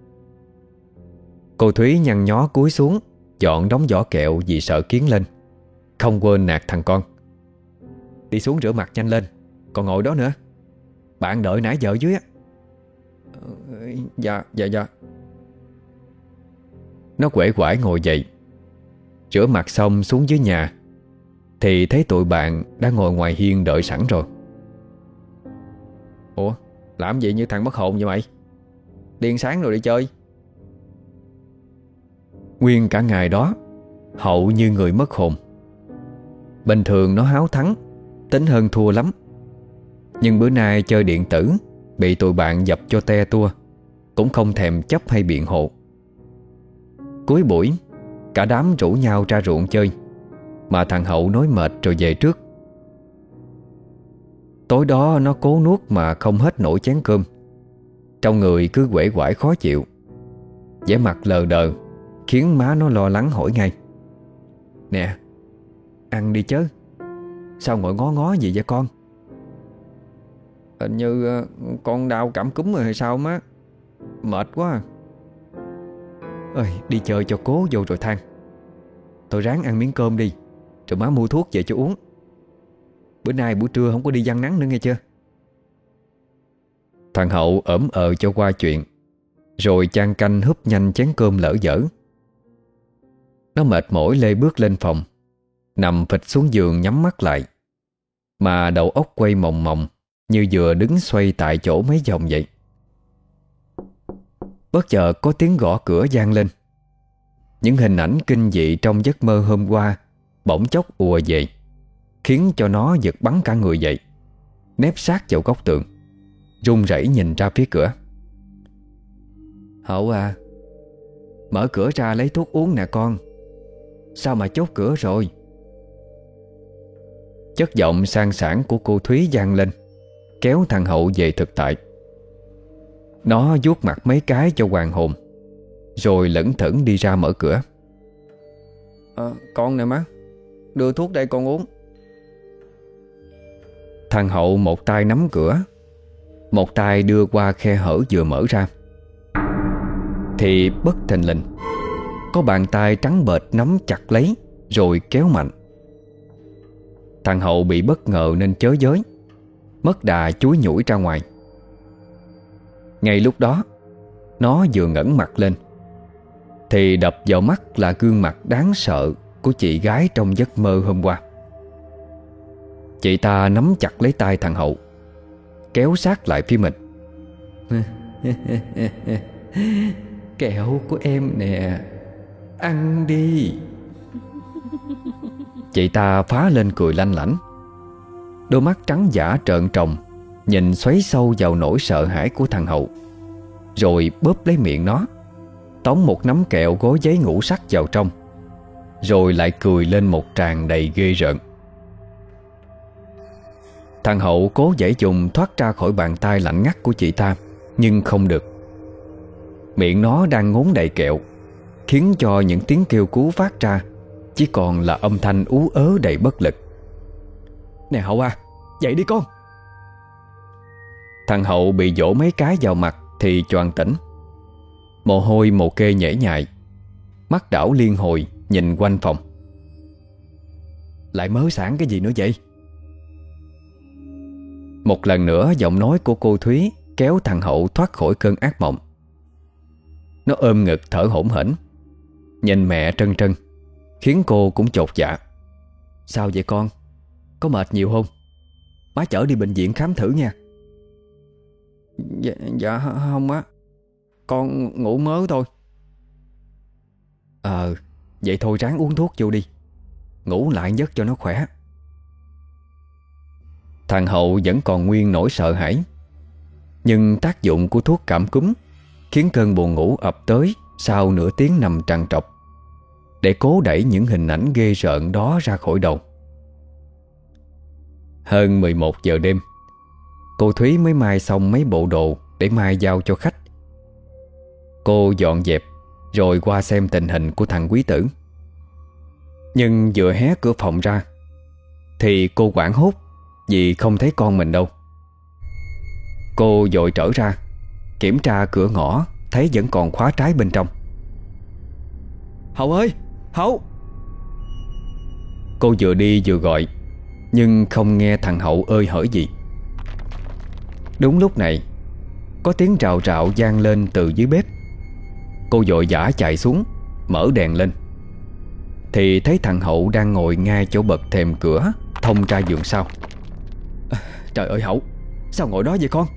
Cô Thúy nhăn nhó cúi xuống dọn đống vỏ kẹo vì sợ kiến lên, không quên nạt thằng con: Đi xuống rửa mặt nhanh lên, còn ngồi đó nữa. Bạn đợi nãy giờ dưới á. Dạ, dạ, dạ. Nó quể quải ngồi dậy, rửa mặt xong xuống dưới nhà thì thấy tụi bạn đã ngồi ngoài hiên đợi sẵn rồi. Ủa, làm gì như thằng mất hồn vậy mày? Điên sáng rồi đi chơi. Nguyên cả ngày đó Hậu như người mất hồn. Bình thường nó háo thắng, tính hơn thua lắm. Nhưng bữa nay chơi điện tử bị tụi bạn dập cho te tua, cũng không thèm chấp hay biện hộ. Cuối buổi cả đám rủ nhau ra ruộng chơi, mà thằng Hậu nói mệt rồi về trước. Tối đó nó cố nuốt mà không hết nổi chén cơm. Trong người cứ uể oải khó chịu, vẻ mặt lờ đờ, khiến má nó lo lắng hỏi ngay: Nè, ăn đi chứ, sao ngồi ngó ngó gì vậy con? Hình như uh, con đau cảm cúm rồi hay sao má. Mệt quá à. Ơi, đi chơi cho cố vô rồi than. Thôi ráng ăn miếng cơm đi, rồi má mua thuốc về cho uống. Bữa nay buổi trưa không có đi giăng nắng nữa nghe chưa? Thằng Hậu ỡm ờ cho qua chuyện, rồi chan canh húp nhanh chén cơm lỡ dở. Nó mệt mỏi lê bước lên phòng, nằm phịch xuống giường nhắm mắt lại, mà đầu óc quay mòng mòng như vừa đứng xoay tại chỗ mấy vòng vậy. Bất chợt có tiếng gõ cửa vang lên. Những hình ảnh kinh dị trong giấc mơ hôm qua bỗng chốc ùa về, khiến cho nó giật bắn cả người dậy, nép sát vào góc tường, run rẩy nhìn ra phía cửa. Hậu à, mở cửa ra lấy thuốc uống nè con. Sao mà chốt cửa rồi? Chất giọng sang sảng của cô Thúy vang lên, kéo thằng Hậu về thực tại. Nó vuốt mặt mấy cái cho hoàn hồn, rồi lững thững đi ra mở cửa. À, con nè má, đưa thuốc đây con uống. Thằng Hậu một tay nắm cửa, một tay đưa qua khe hở vừa mở ra, thì bất thình lình có bàn tay trắng bệch nắm chặt lấy rồi kéo mạnh. Thằng Hậu bị bất ngờ nên chới giới, mất đà chúi nhủi ra ngoài. Ngay lúc đó nó vừa ngẩng mặt lên thì đập vào mắt là gương mặt đáng sợ của chị gái trong giấc mơ hôm qua. Chị ta nắm chặt lấy tay thằng Hậu, kéo sát lại phía mình. Kẹo của em nè, ăn đi. Chị ta phá lên cười lanh lảnh. Đôi mắt trắng dã trợn tròng nhìn xoáy sâu vào nỗi sợ hãi của thằng Hậu, rồi bóp lấy miệng nó, tống một nắm kẹo gói giấy ngũ sắc vào trong, rồi lại cười lên một tràng đầy ghê rợn. Thằng Hậu cố giãy dùng thoát ra khỏi bàn tay lạnh ngắt của chị ta, nhưng không được. Miệng nó đang ngốn đầy kẹo, khiến cho những tiếng kêu cứu phát ra chỉ còn là âm thanh ú ớ đầy bất lực. Nè Hậu à, dậy đi con. Thằng Hậu bị dỗ mấy cái vào mặt thì choàng tỉnh. Mồ hôi mồ kê nhễ nhại, mắt đảo liên hồi nhìn quanh phòng. Lại mớ sáng cái gì nữa vậy? Một lần nữa giọng nói của cô Thúy kéo thằng Hậu thoát khỏi cơn ác mộng. Nó ôm ngực thở hổn hển, nhìn mẹ trân trân, khiến cô cũng chột dạ. Sao vậy con? Có mệt nhiều không? Má chở đi bệnh viện khám thử nha. Dạ, dạ không á, con ngủ mớ thôi. Ờ, vậy thôi ráng uống thuốc vô đi, ngủ lại giấc cho nó khỏe. Thằng Hậu vẫn còn nguyên nỗi sợ hãi, nhưng tác dụng của thuốc cảm cúm khiến cơn buồn ngủ ập tới sau nửa tiếng nằm trằn trọc, để cố đẩy những hình ảnh ghê rợn đó ra khỏi đầu. Hơn mười một giờ đêm, cô Thúy mới mai xong mấy bộ đồ để mai giao cho khách. Cô dọn dẹp rồi qua xem tình hình của thằng Quý Tử. Nhưng vừa hé cửa phòng ra thì cô hoảng hốt vì không thấy con mình đâu. Cô vội trở ra kiểm tra cửa ngõ, thấy vẫn còn khóa trái bên trong. Hậu ơi, Hậu! Cô vừa đi vừa gọi, nhưng không nghe thằng Hậu ơi hỡi gì. Đúng lúc này, có tiếng rào rạo vang lên từ dưới bếp. Cô vội vã chạy xuống, mở đèn lên, thì thấy thằng Hậu đang ngồi ngay chỗ bậc thềm cửa thông ra giường sau. À, trời ơi Hậu, sao ngồi đó vậy con?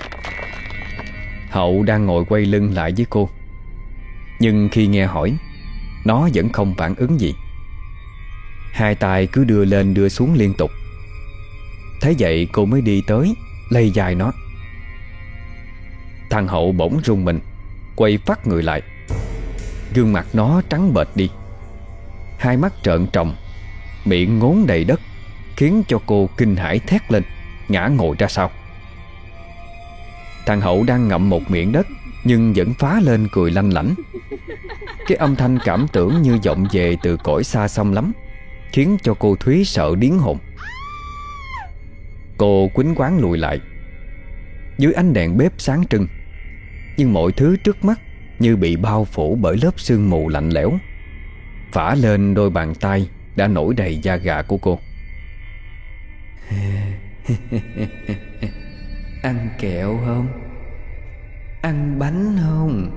Hậu đang ngồi quay lưng lại với cô, nhưng khi nghe hỏi, nó vẫn không phản ứng gì. Hai tay cứ đưa lên đưa xuống liên tục. Thế vậy cô mới đi tới lay vai nó. Thằng Hậu bỗng rùng mình, quay phắt người lại. Gương mặt nó trắng bệch đi, hai mắt trợn tròng, miệng ngốn đầy đất, khiến cho cô kinh hãi thét lên, ngã ngồi ra sau. Thằng Hậu đang ngậm một miệng đất, nhưng vẫn phá lên cười lanh lảnh. Cái âm thanh cảm tưởng như vọng về từ cõi xa xăm lắm, khiến cho cô Thúy sợ điếng hồn. Cô quýnh quáng lùi lại. Dưới ánh đèn bếp sáng trưng, nhưng mọi thứ trước mắt như bị bao phủ bởi lớp sương mù lạnh lẽo, phả lên đôi bàn tay đã nổi đầy da gà của cô. Ăn kẹo không? Ăn bánh không?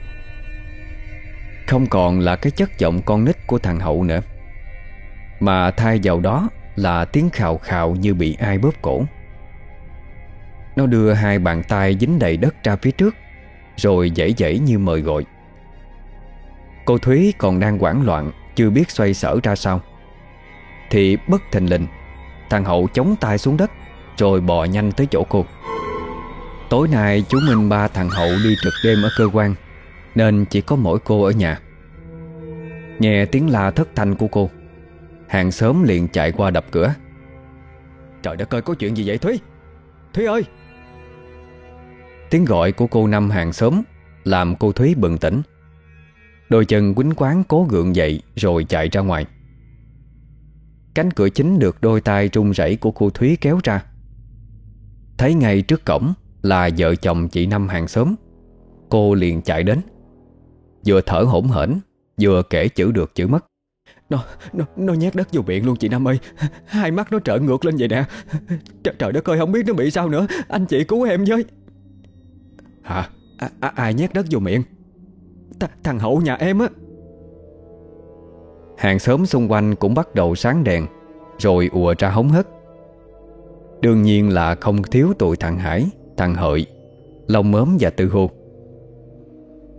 Không còn là cái chất giọng con nít của thằng Hậu nữa, mà thay vào đó là tiếng khào khào như bị ai bóp cổ. Nó đưa hai bàn tay dính đầy đất ra phía trước, rồi giãy giãy như mời gọi. Cô Thúy còn đang hoảng loạn, chưa biết xoay sở ra sao, thì bất thình lình thằng Hậu chống tay xuống đất, rồi bò nhanh tới chỗ cô. Tối nay chú Minh ba thằng Hậu đi trực đêm ở cơ quan, nên chỉ có mỗi cô ở nhà. Nghe tiếng la thất thanh của cô, hàng xóm liền chạy qua đập cửa. Trời đất ơi, có chuyện gì vậy Thúy? Thúy ơi! Tiếng gọi của cô Năm hàng xóm làm cô Thúy bừng tỉnh. Đôi chân quýnh quáng cố gượng dậy rồi chạy ra ngoài. Cánh cửa chính được đôi tay run rẩy của cô Thúy kéo ra. Thấy ngay trước cổng là vợ chồng chị Năm hàng xóm, cô liền chạy đến, vừa thở hổn hển vừa kể chữ được chữ mất. Nó, nó, nó nhét đất vô miệng luôn chị Năm ơi. Hai mắt nó trợn ngược lên vậy nè. Trời, trời đất ơi, không biết nó bị sao nữa. Anh chị cứu em với. Hả? À, à, ai nhét đất vô miệng? Th Thằng Hậu nhà em á. Hàng xóm xung quanh cũng bắt đầu sáng đèn, rồi ùa ra hống hớt. Đương nhiên là không thiếu tụi thằng Hải, thằng Hợi, Lông Mớm và Tư Hô.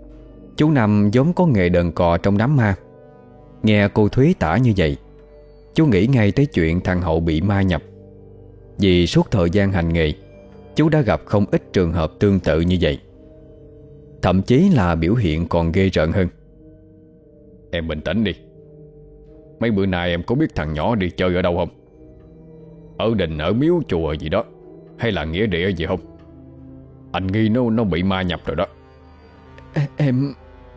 Chú Năm vốn có nghề đờn cò trong đám ma. Nghe cô Thúy tả như vậy, Chú nghĩ ngay tới chuyện thằng Hậu bị ma nhập. Vì suốt thời gian hành nghề, chú đã gặp không ít trường hợp tương tự như vậy. Thậm chí là biểu hiện còn ghê rợn hơn. Em bình tĩnh đi. Mấy bữa nay em có biết thằng nhỏ đi chơi ở đâu không? Ở đình, ở miếu chùa gì đó, hay là nghĩa địa gì không? Anh nghi nó nó bị ma nhập rồi đó. Em...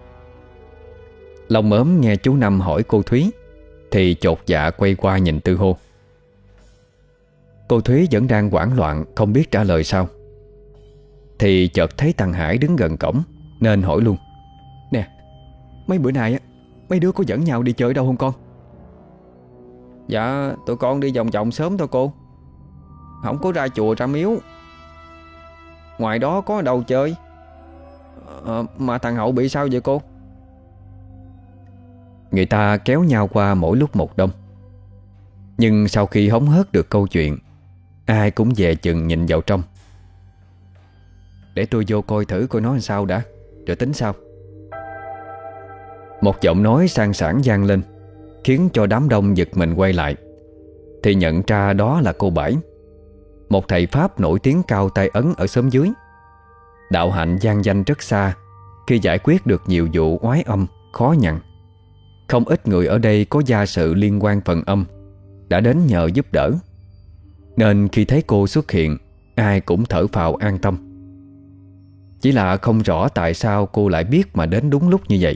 Lòng ốm nghe chú Năm hỏi cô Thúy thì chột dạ quay qua nhìn Tư Hô. Cô Thúy vẫn đang hoảng loạn không biết trả lời sao, thì chợt thấy thằng Hải đứng gần cổng nên hỏi luôn. Nè, mấy bữa nay á, mấy đứa có dẫn nhau đi chơi đâu không con? Dạ, tụi con đi vòng vòng sớm thôi cô. Không có ra chùa ra miếu. Ngoài đó có đâu chơi. à, Mà thằng Hậu bị sao vậy cô? Người ta kéo nhau qua mỗi lúc một đông. Nhưng sau khi hóng hớt được câu chuyện, ai cũng dè chừng nhìn vào trong. Để tôi vô coi thử coi nó làm sao đã, rồi tính sao. Một giọng nói sang sảng vang lên, khiến cho đám đông giật mình quay lại. Thì nhận ra đó là cô Bảy, một thầy Pháp nổi tiếng cao tay ấn ở xóm dưới. Đạo hạnh vang danh rất xa khi giải quyết được nhiều vụ oái âm khó nhằn. Không ít người ở đây có gia sự liên quan phần âm đã đến nhờ giúp đỡ, nên khi thấy cô xuất hiện, ai cũng thở phào an tâm. Chỉ là không rõ tại sao cô lại biết mà đến đúng lúc như vậy.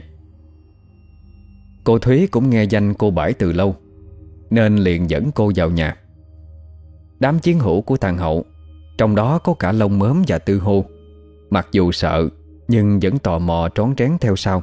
Cô Thúy cũng nghe danh cô Bảy từ lâu, nên liền dẫn cô vào nhà. Đám chiến hữu của thằng Hậu, trong đó có cả Lông Mớm và Tư Hô, mặc dù sợ nhưng vẫn tò mò trón trén theo sau.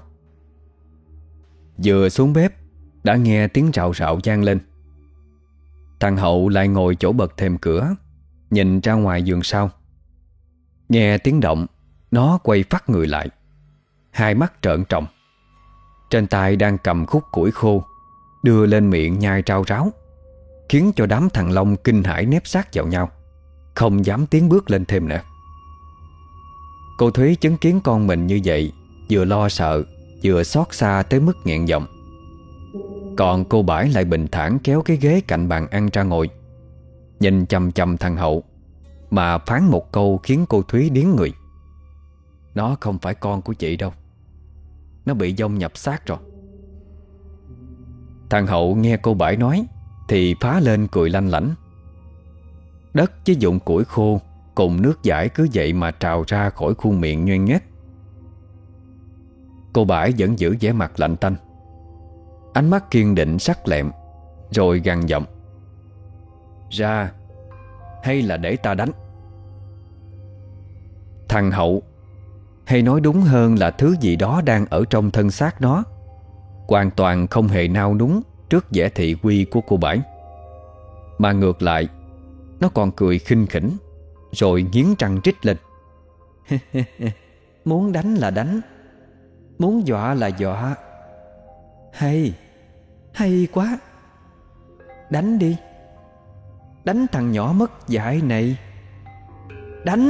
Vừa xuống bếp đã nghe tiếng rào rào vang lên. Thằng Hậu lại ngồi chỗ bậc thềm cửa, nhìn ra ngoài vườn sau. Nghe tiếng động, nó quay phắt người lại, hai mắt trợn tròn. Trên tay đang cầm khúc củi khô, đưa lên miệng nhai rau ráo, khiến cho đám thằng Long kinh hãi nép sát vào nhau, không dám tiến bước lên thêm nữa. Cô Thúy chứng kiến con mình như vậy, vừa lo sợ vừa xót xa tới mức nghẹn giọng. Còn cô Bãi lại bình thản kéo cái ghế cạnh bàn ăn ra ngồi, nhìn chằm chằm thằng Hậu mà phán một câu khiến cô Thúy điếng người. Nó không phải con của chị đâu, nó bị vong nhập xác rồi. Thằng Hậu nghe cô Bãi nói thì phá lên cười lanh lảnh. Đất với dụng củi khô cùng nước dãi cứ vậy mà trào ra khỏi khuôn miệng nhoen nhét. Cô Bãi vẫn giữ vẻ mặt lạnh tanh, ánh mắt kiên định sắc lẹm, rồi gằn giọng. Ra, hay là để ta đánh? Thằng Hậu, hay nói đúng hơn là thứ gì đó đang ở trong thân xác nó, hoàn toàn không hề nao núng trước vẻ thị uy của cô Bãi. Mà ngược lại, nó còn cười khinh khỉnh, rồi nghiến răng rít lên. Muốn đánh là đánh, muốn dọa là dọa. Hay, hay quá. Đánh đi, đánh thằng nhỏ mất dạy này. Đánh.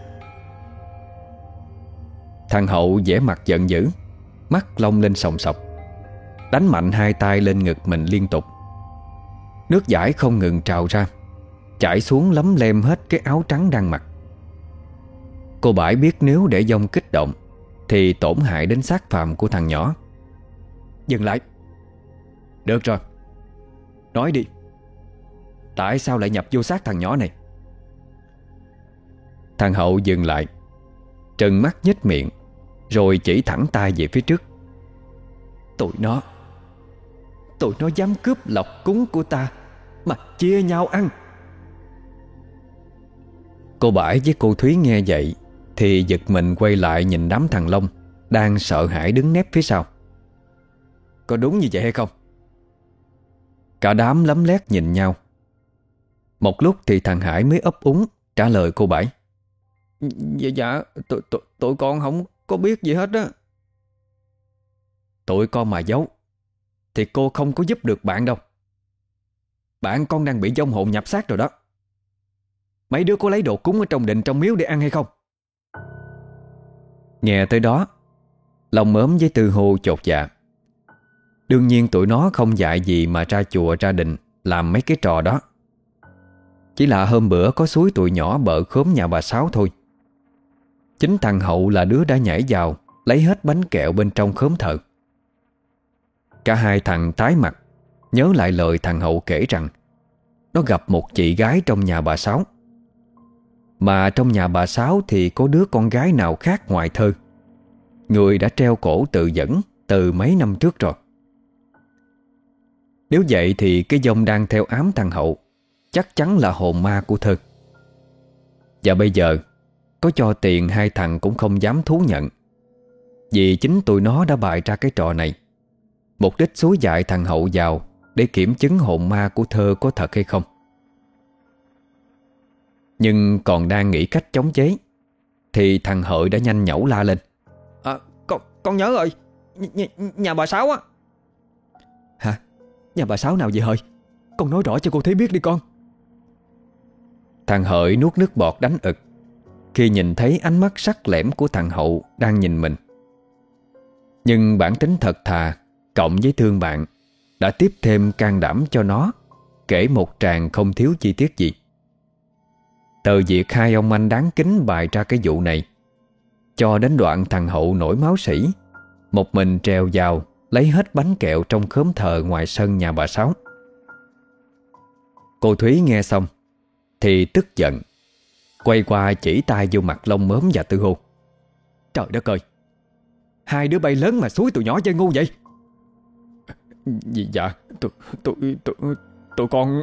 Thằng Hậu vẻ mặt giận dữ, mắt long lên sòng sọc, đánh mạnh hai tay lên ngực mình liên tục. Nước dãi không ngừng trào ra, chảy xuống lấm lem hết cái áo trắng đang mặc. Cô Bãi biết nếu để vong kích động thì tổn hại đến xác phàm của thằng nhỏ. Dừng lại. Được rồi, nói đi, tại sao lại nhập vô xác thằng nhỏ này? Thằng Hậu dừng lại, trừng mắt nhếch miệng, rồi chỉ thẳng tay về phía trước. Tụi nó Tụi nó dám cướp lộc cúng của ta mà chia nhau ăn. Cô Bãi với cô Thúy nghe vậy thì giật mình quay lại nhìn đám thằng Long đang sợ hãi đứng nép phía sau. Có đúng như vậy hay không? Cả đám lấm lét nhìn nhau. Một lúc thì thằng Hải mới ấp úng trả lời cô Bãi. Dạ dạ tụi, tụi, tụi con không có biết gì hết á. Tụi con mà giấu thì cô không có giúp được bạn đâu. Bạn con đang bị vong hồn nhập xác rồi đó. Mấy đứa có lấy đồ cúng ở trong đình trong miếu để ăn hay không? Nghe tới đó, Long Mớm với Tư Hô chột dạ. Đương nhiên tụi nó không dạy gì mà ra chùa ra đình làm mấy cái trò đó. Chỉ là hôm bữa có xúi tụi nhỏ bợ khóm nhà bà Sáu thôi. Chính thằng Hậu là đứa đã nhảy vào lấy hết bánh kẹo bên trong khóm thờ. Cả hai thằng tái mặt, nhớ lại lời thằng Hậu kể rằng nó gặp một chị gái trong nhà bà Sáu. Mà trong nhà bà Sáu thì có đứa con gái nào khác ngoài Thơ, người đã treo cổ tự vẫn từ mấy năm trước rồi. Nếu vậy thì cái dông đang theo ám thằng Hậu chắc chắn là hồn ma của Thơ. Và bây giờ có cho tiền hai thằng cũng không dám thú nhận, vì chính tụi nó đã bày ra cái trò này, mục đích xúi dại thằng Hậu vào để kiểm chứng hồn ma của Thơ có thật hay không. Nhưng còn đang nghĩ cách chống chế thì thằng Hợi đã nhanh nhẩu la lên: À, con, con nhớ rồi, Nh nhà bà Sáu á. Hả? Nhà bà Sáu nào vậy Hợi? Con nói rõ cho cô thấy biết đi con. Thằng Hợi nuốt nước bọt đánh ực khi nhìn thấy ánh mắt sắc lẻm của thằng Hậu đang nhìn mình. Nhưng bản tính thật thà cộng với thương bạn đã tiếp thêm can đảm cho nó kể một tràng không thiếu chi tiết gì. Từ việc hai ông anh đáng kính bày ra cái vụ này, cho đến đoạn thằng Hậu nổi máu sỉ một mình trèo vào lấy hết bánh kẹo trong khóm thờ ngoài sân nhà bà Sáu. Cô Thúy nghe xong thì tức giận, quay qua chỉ tay vô mặt lông mớm và Tư Hô: Trời đất ơi, hai đứa bay lớn mà xúi tụi nhỏ chơi ngu vậy? Dạ, tụi, tụi, tụi, tụi con...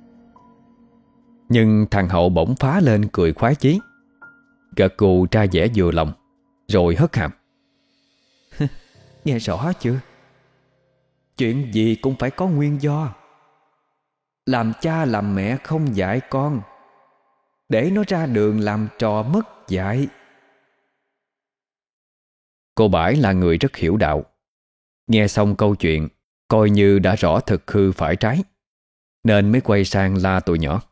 Nhưng thằng Hậu bỗng phá lên cười khoái chí, gật gù ra vẻ vừa lòng, rồi hất hàm: Nghe rõ chưa? Chuyện gì cũng phải có nguyên do. Làm cha làm mẹ không dạy con, để nó ra đường làm trò mất dạy. Cô Bãi là người rất hiểu đạo. Nghe xong câu chuyện coi như đã rõ thực hư phải trái, nên mới quay sang la tụi nhỏ: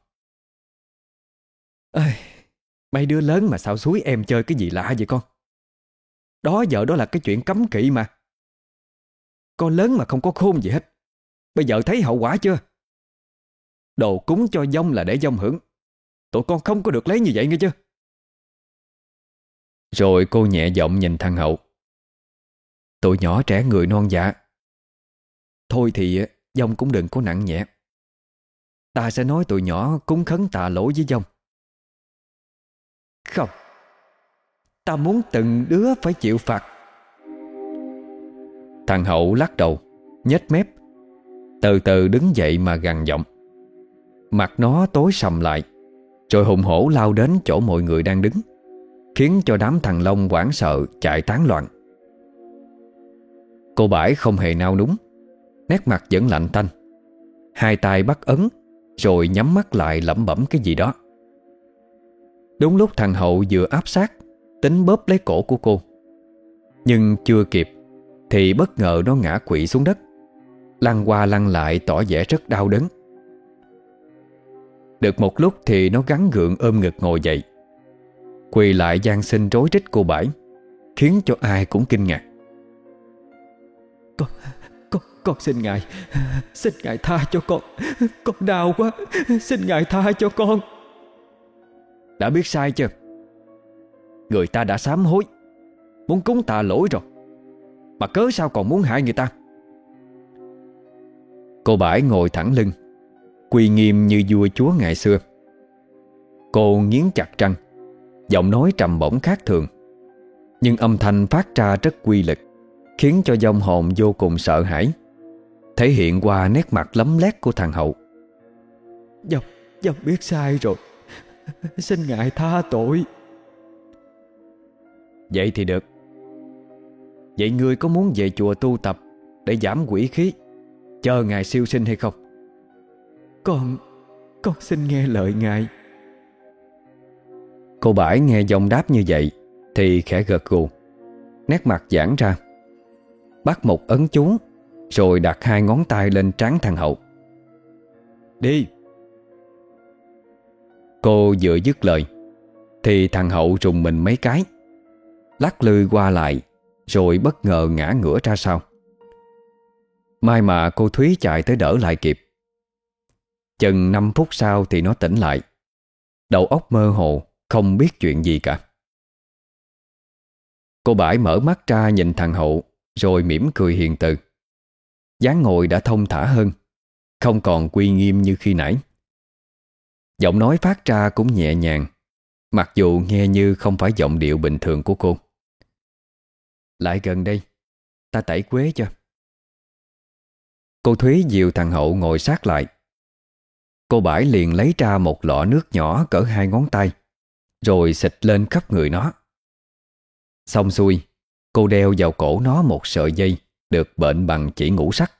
Ê, mấy đứa lớn mà sao xúi em chơi cái gì lạ vậy con? Đó giờ đó là cái chuyện cấm kỵ mà. Con lớn mà không có khôn gì hết. Bây giờ thấy hậu quả chưa? Đồ cúng cho dông là để dông hưởng. Tụi con không có được lấy như vậy nghe chưa? Rồi cô nhẹ giọng nhìn thằng Hậu: Tụi nhỏ trẻ người non dạ. Thôi thì dông cũng đừng có nặng nhẹ. Ta sẽ nói tụi nhỏ cúng khấn tạ lỗi với dông. Không, ta muốn từng đứa phải chịu phạt. Thằng Hậu lắc đầu, nhếch mép, từ từ đứng dậy mà gằn giọng. Mặt nó tối sầm lại, rồi hùng hổ lao đến chỗ mọi người đang đứng, khiến cho đám thằng Long hoảng sợ chạy tán loạn. Cô Bãi không hề nao núng, nét mặt vẫn lạnh tanh, hai tay bắt ấn, rồi nhắm mắt lại lẩm bẩm cái gì đó. Đúng lúc thằng Hậu vừa áp sát tính bóp lấy cổ của cô, nhưng chưa kịp thì bất ngờ nó ngã quỵ xuống đất, lăn qua lăn lại tỏ vẻ rất đau đớn. Được một lúc thì nó gắng gượng ôm ngực ngồi dậy, quỳ lại van xin rối rít cô Bãi, khiến cho ai cũng kinh ngạc. Con, con, con xin ngài, xin ngài tha cho con, con đau quá, xin ngài tha cho con. Đã biết sai chưa? Người ta đã sám hối, muốn cúng tạ lỗi rồi, mà cớ sao còn muốn hại người ta? Cô Bãi ngồi thẳng lưng, uy nghiêm như vua chúa ngày xưa. Cô nghiến chặt răng, giọng nói trầm bổng khác thường, nhưng âm thanh phát ra rất quy lực, khiến cho vong hồn vô cùng sợ hãi, thể hiện qua nét mặt lấm lét của thằng Hậu. Dòng, dòng biết sai rồi, xin ngài tha tội. Vậy thì được. Vậy ngươi có muốn về chùa tu tập để giảm quỷ khí, chờ ngài siêu sinh hay không? Con, con xin nghe lời ngài. Cô Bãi nghe dòng đáp như vậy thì khẽ gật gù, nét mặt giãn ra, bắt một ấn chú, rồi đặt hai ngón tay lên trán thằng Hậu. Đi. Cô vừa dứt lời thì thằng Hậu rùng mình mấy cái, lắc lư qua lại, rồi bất ngờ ngã ngửa ra sau. May mà cô Thúy chạy tới đỡ lại kịp. Chừng năm phút sau thì nó tỉnh lại, đầu óc mơ hồ, không biết chuyện gì cả. Cô Bãi mở mắt ra nhìn thằng Hậu, rồi mỉm cười hiền từ. Dáng ngồi đã thông thả hơn, không còn uy nghiêm như khi nãy. Giọng nói phát ra cũng nhẹ nhàng, mặc dù nghe như không phải giọng điệu bình thường của cô. Lại gần đây, ta tẩy quế cho. Cô Thúy dìu thằng Hậu ngồi sát lại. Cô Bãi liền lấy ra một lọ nước nhỏ cỡ hai ngón tay, rồi xịt lên khắp người nó. Xong xuôi, cô đeo vào cổ nó một sợi dây được bệnh bằng chỉ ngũ sắc.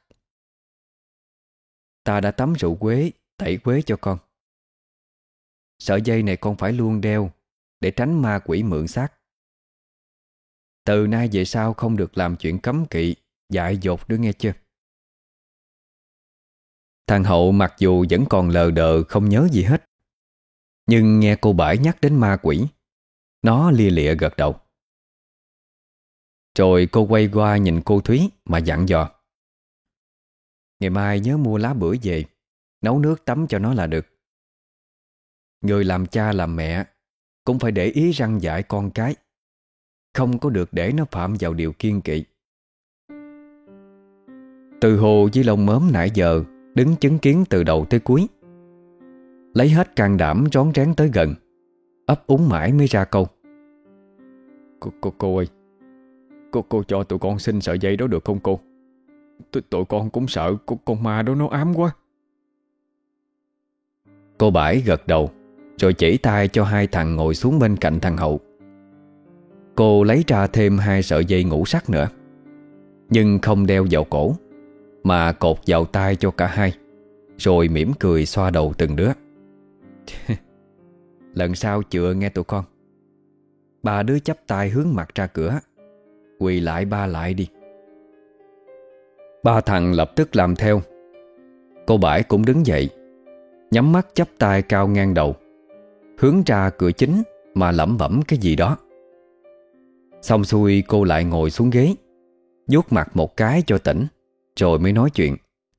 Ta đã tắm rượu quế, tẩy quế cho con. Sợi dây này con phải luôn đeo để tránh ma quỷ mượn xác. Từ nay về sau không được làm chuyện cấm kỵ, dại dột nữa nghe chưa? Thằng Hậu mặc dù vẫn còn lờ đờ không nhớ gì hết, nhưng nghe cô Bãi nhắc đến ma quỷ, nó lia lịa gật đầu. Rồi cô quay qua nhìn cô Thúy mà dặn dò. Ngày mai nhớ mua lá bưởi về, nấu nước tắm cho nó là được. Người làm cha làm mẹ cũng phải để ý răn dạy con cái, không có được để nó phạm vào điều kiêng kỵ. Từ Hồ với lông mớm nãy giờ đứng chứng kiến từ đầu tới cuối, lấy hết can đảm rón rén tới gần, ấp úng mãi mới ra câu. Cô, cô, cô ơi, cô, cô cho tụi con xin sợi dây đó được không cô? Tụi, tụi con cũng sợ con, con ma đó nó ám quá. Cô Bãi gật đầu, rồi chỉ tay cho hai thằng ngồi xuống bên cạnh thằng Hậu. Cô lấy ra thêm hai sợi dây ngũ sắc nữa, nhưng không đeo vào cổ, mà cột vào tay cho cả hai, rồi mỉm cười xoa đầu từng đứa. Lần sau chữa nghe tụi con. Ba đứa chắp tay hướng mặt ra cửa, quỳ lại ba lại đi. Ba thằng lập tức làm theo. Cô Bãi cũng đứng dậy, nhắm mắt chắp tay cao ngang đầu, hướng ra cửa chính mà lẩm bẩm cái gì đó. Xong xuôi cô lại ngồi xuống ghế, vuốt mặt một cái cho tỉnh, rồi mới nói chuyện.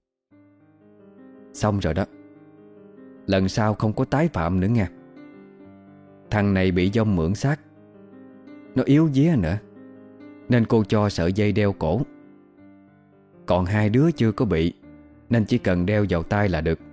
Xong rồi đó, lần sau không có tái phạm nữa nha. Thằng này bị dông mượn xác, nó yếu vía nữa, nên cô cho sợi dây đeo cổ. Còn hai đứa chưa có bị, nên chỉ cần đeo vào tay là được.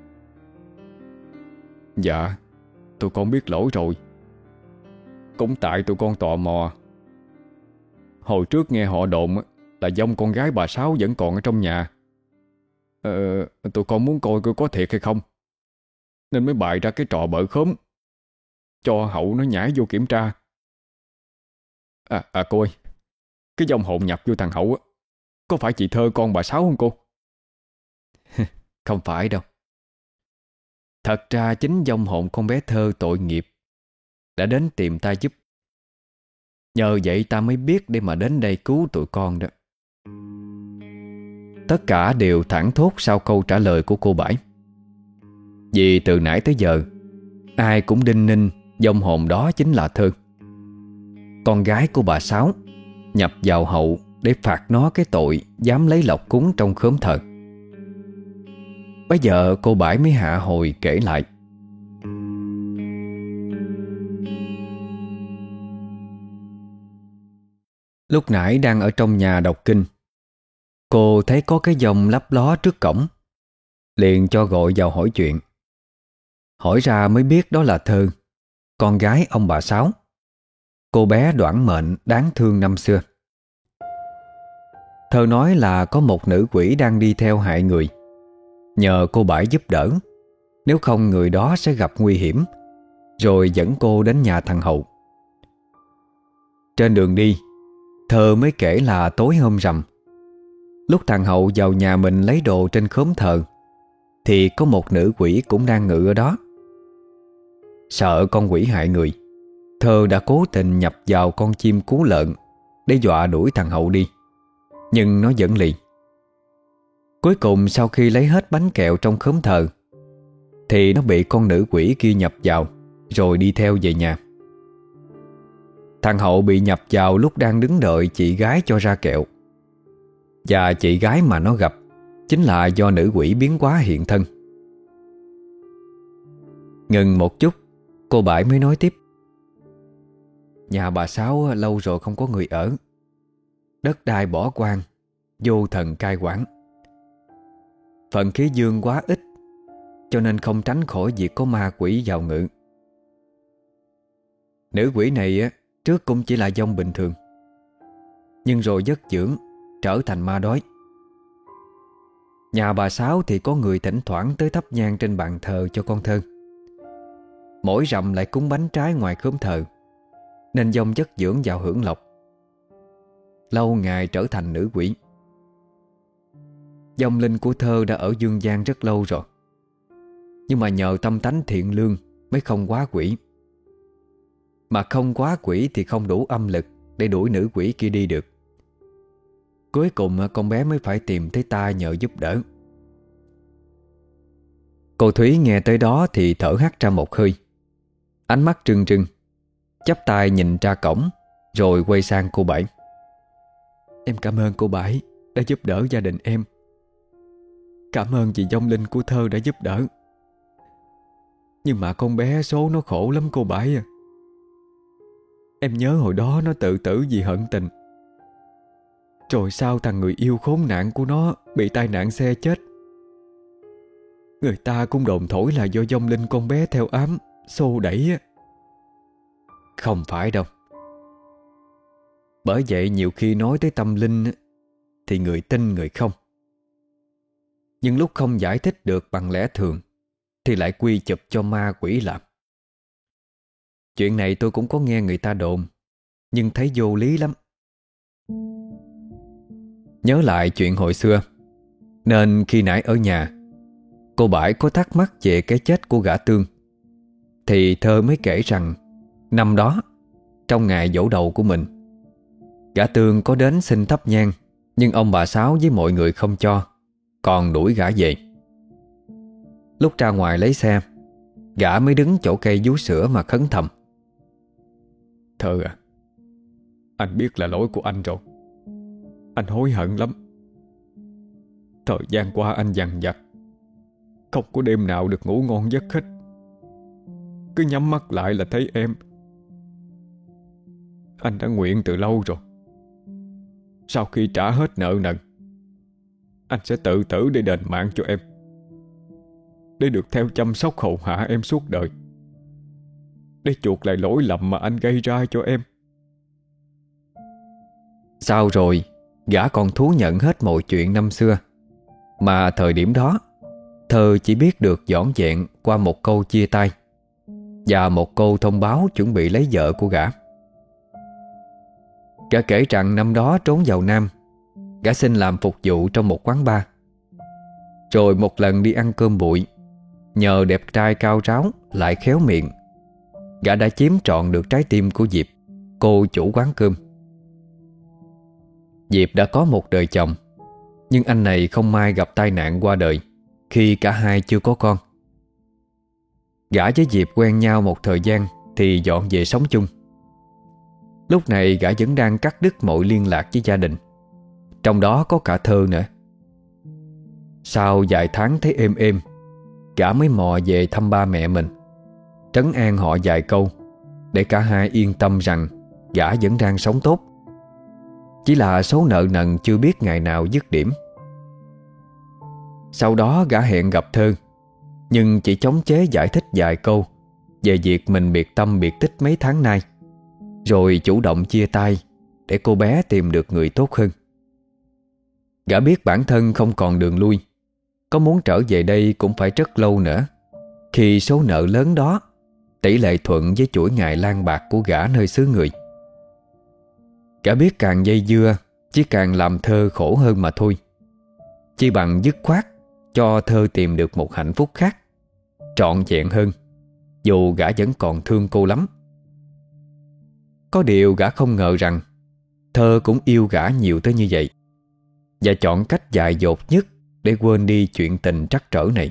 Dạ, tụi con biết lỗi rồi. Cũng tại tụi con tò mò. Hồi trước nghe họ đồn là dông con gái bà Sáu vẫn còn ở trong nhà. Ờ, tụi con muốn coi coi có thiệt hay không, nên mới bày ra cái trò bợ khóm, cho Hậu nó nhảy vô kiểm tra. À, à cô ơi, cái dông hồn nhập vô thằng Hậu á, có phải chị Thơ con bà Sáu không cô? Không phải đâu. Thật ra chính dông hồn con bé Thơ tội nghiệp đã đến tìm ta giúp. Nhờ vậy ta mới biết để mà đến đây cứu tụi con đó. Tất cả đều thảng thốt sau câu trả lời của cô Bãi. Vì từ nãy tới giờ ai cũng đinh ninh dông hồn đó chính là Thơ, con gái của bà Sáu, nhập vào Hậu để phạt nó cái tội dám lấy lộc cúng trong khóm thờ. Bây giờ cô Bãi mới hạ hồi kể lại. Lúc nãy đang ở trong nhà đọc kinh, cô thấy có cái dòng lấp ló trước cổng, liền cho gọi vào hỏi chuyện. Hỏi ra mới biết đó là Thơ, con gái ông bà Sáu, cô bé đoản mệnh đáng thương năm xưa. Thơ nói là có một nữ quỷ đang đi theo hại người, nhờ cô Bãi giúp đỡ, nếu không người đó sẽ gặp nguy hiểm, rồi dẫn cô đến nhà thằng Hậu. Trên đường đi, Thơ mới kể là tối hôm rằm, lúc thằng Hậu vào nhà mình lấy đồ trên khóm thờ, thì có một nữ quỷ cũng đang ngự ở đó. Sợ con quỷ hại người, Thơ đã cố tình nhập vào con chim cú lợn để dọa đuổi thằng Hậu đi, nhưng nó vẫn lì. Cuối cùng sau khi lấy hết bánh kẹo trong khóm thờ, thì nó bị con nữ quỷ kia nhập vào, rồi đi theo về nhà. Thằng Hậu bị nhập vào lúc đang đứng đợi chị gái cho ra kẹo, và chị gái mà nó gặp chính là do nữ quỷ biến hóa hiện thân. Ngừng một chút, cô Bãi mới nói tiếp. Nhà bà Sáu lâu rồi không có người ở. Đất đai bỏ hoang, vô thần cai quản. Phần khí dương quá ít, cho nên không tránh khỏi việc có ma quỷ vào ngự. Nữ quỷ này á, trước cũng chỉ là vong bình thường, nhưng rồi giấc dưỡng trở thành ma đói. Nhà bà Sáu thì có người thỉnh thoảng tới thắp nhang trên bàn thờ cho con Thơ. Mỗi rằm lại cúng bánh trái ngoài khóm thờ, nên vong chất dưỡng vào hưởng lộc. Lâu ngày trở thành nữ quỷ. Vong linh của Thơ đã ở dương gian rất lâu rồi, nhưng mà nhờ tâm tánh thiện lương mới không quá quỷ. Mà không quá quỷ thì không đủ âm lực để đuổi nữ quỷ kia đi được. Cuối cùng con bé mới phải tìm thấy ta nhờ giúp đỡ. Cô Thúy nghe tới đó thì thở hắt ra một hơi, ánh mắt trừng trừng, chắp tay nhìn ra cổng, rồi quay sang cô Bảy. Em cảm ơn cô Bảy đã giúp đỡ gia đình em. Cảm ơn vì vong linh của Thơ đã giúp đỡ. Nhưng mà con bé số nó khổ lắm cô Bảy à. Em nhớ hồi đó nó tự tử vì hận tình. Rồi sau thằng người yêu khốn nạn của nó bị tai nạn xe chết. Người ta cũng đồn thổi là do vong linh con bé theo ám, xô đẩy á. Không phải đâu. Bởi vậy nhiều khi nói tới tâm linh thì người tin người không. Nhưng lúc không giải thích được bằng lẽ thường thì lại quy chụp cho ma quỷ làm. Chuyện này tôi cũng có nghe người ta đồn, nhưng thấy vô lý lắm. Nhớ lại chuyện hồi xưa, nên khi nãy ở nhà, cô Bãi có thắc mắc về cái chết của gã Tương, thì Thơ mới kể rằng năm đó, trong ngày giỗ đầu của mình, gã Tương có đến xin thắp nhang, nhưng ông bà Sáu với mọi người không cho, còn đuổi gã về. Lúc ra ngoài lấy xe, gã mới đứng chỗ cây vú sữa mà khấn thầm. Thơ à, anh biết là lỗi của anh rồi. Anh hối hận lắm. Thời gian qua anh dằn vặt, không có đêm nào được ngủ ngon giấc hết. Cứ nhắm mắt lại là thấy em. Anh đã nguyện từ lâu rồi. Sau khi trả hết nợ nần, anh sẽ tự tử để đền mạng cho em, để được theo chăm sóc hầu hạ em suốt đời, để chuộc lại lỗi lầm mà anh gây ra cho em. Sau rồi gã còn thú nhận hết mọi chuyện năm xưa, mà thời điểm đó Thơ chỉ biết được dõn dẹn qua một câu chia tay và một câu thông báo chuẩn bị lấy vợ của gã. Gã kể rằng năm đó trốn vào Nam, gã xin làm phục vụ trong một quán bar. Rồi một lần đi ăn cơm bụi, nhờ đẹp trai cao ráo lại khéo miệng, gã đã chiếm trọn được trái tim của Diệp, cô chủ quán cơm. Diệp đã có một đời chồng, nhưng anh này không may gặp tai nạn qua đời khi cả hai chưa có con. Gã với Diệp quen nhau một thời gian thì dọn về sống chung. Lúc này gã vẫn đang cắt đứt mọi liên lạc với gia đình, trong đó có cả Thơ nữa. Sau vài tháng thấy êm êm, gã mới mò về thăm ba mẹ mình, trấn an họ vài câu, để cả hai yên tâm rằng gã vẫn đang sống tốt. Chỉ là số nợ nần chưa biết ngày nào dứt điểm. Sau đó gã hẹn gặp Thơ, nhưng chỉ chống chế giải thích vài câu về việc mình biệt tâm biệt tích mấy tháng nay, rồi chủ động chia tay để cô bé tìm được người tốt hơn. Gã biết bản thân không còn đường lui, có muốn trở về đây cũng phải rất lâu nữa, khi số nợ lớn đó tỷ lệ thuận với chuỗi ngày lang bạc của gã nơi xứ người. Gã biết càng dây dưa chỉ càng làm Thơ khổ hơn mà thôi. Chi bằng dứt khoát cho Thơ tìm được một hạnh phúc khác, trọn vẹn hơn, dù gã vẫn còn thương cô lắm. Có điều gã không ngờ rằng Thơ cũng yêu gã nhiều tới như vậy, và chọn cách dại dột nhất để quên đi chuyện tình trắc trở này.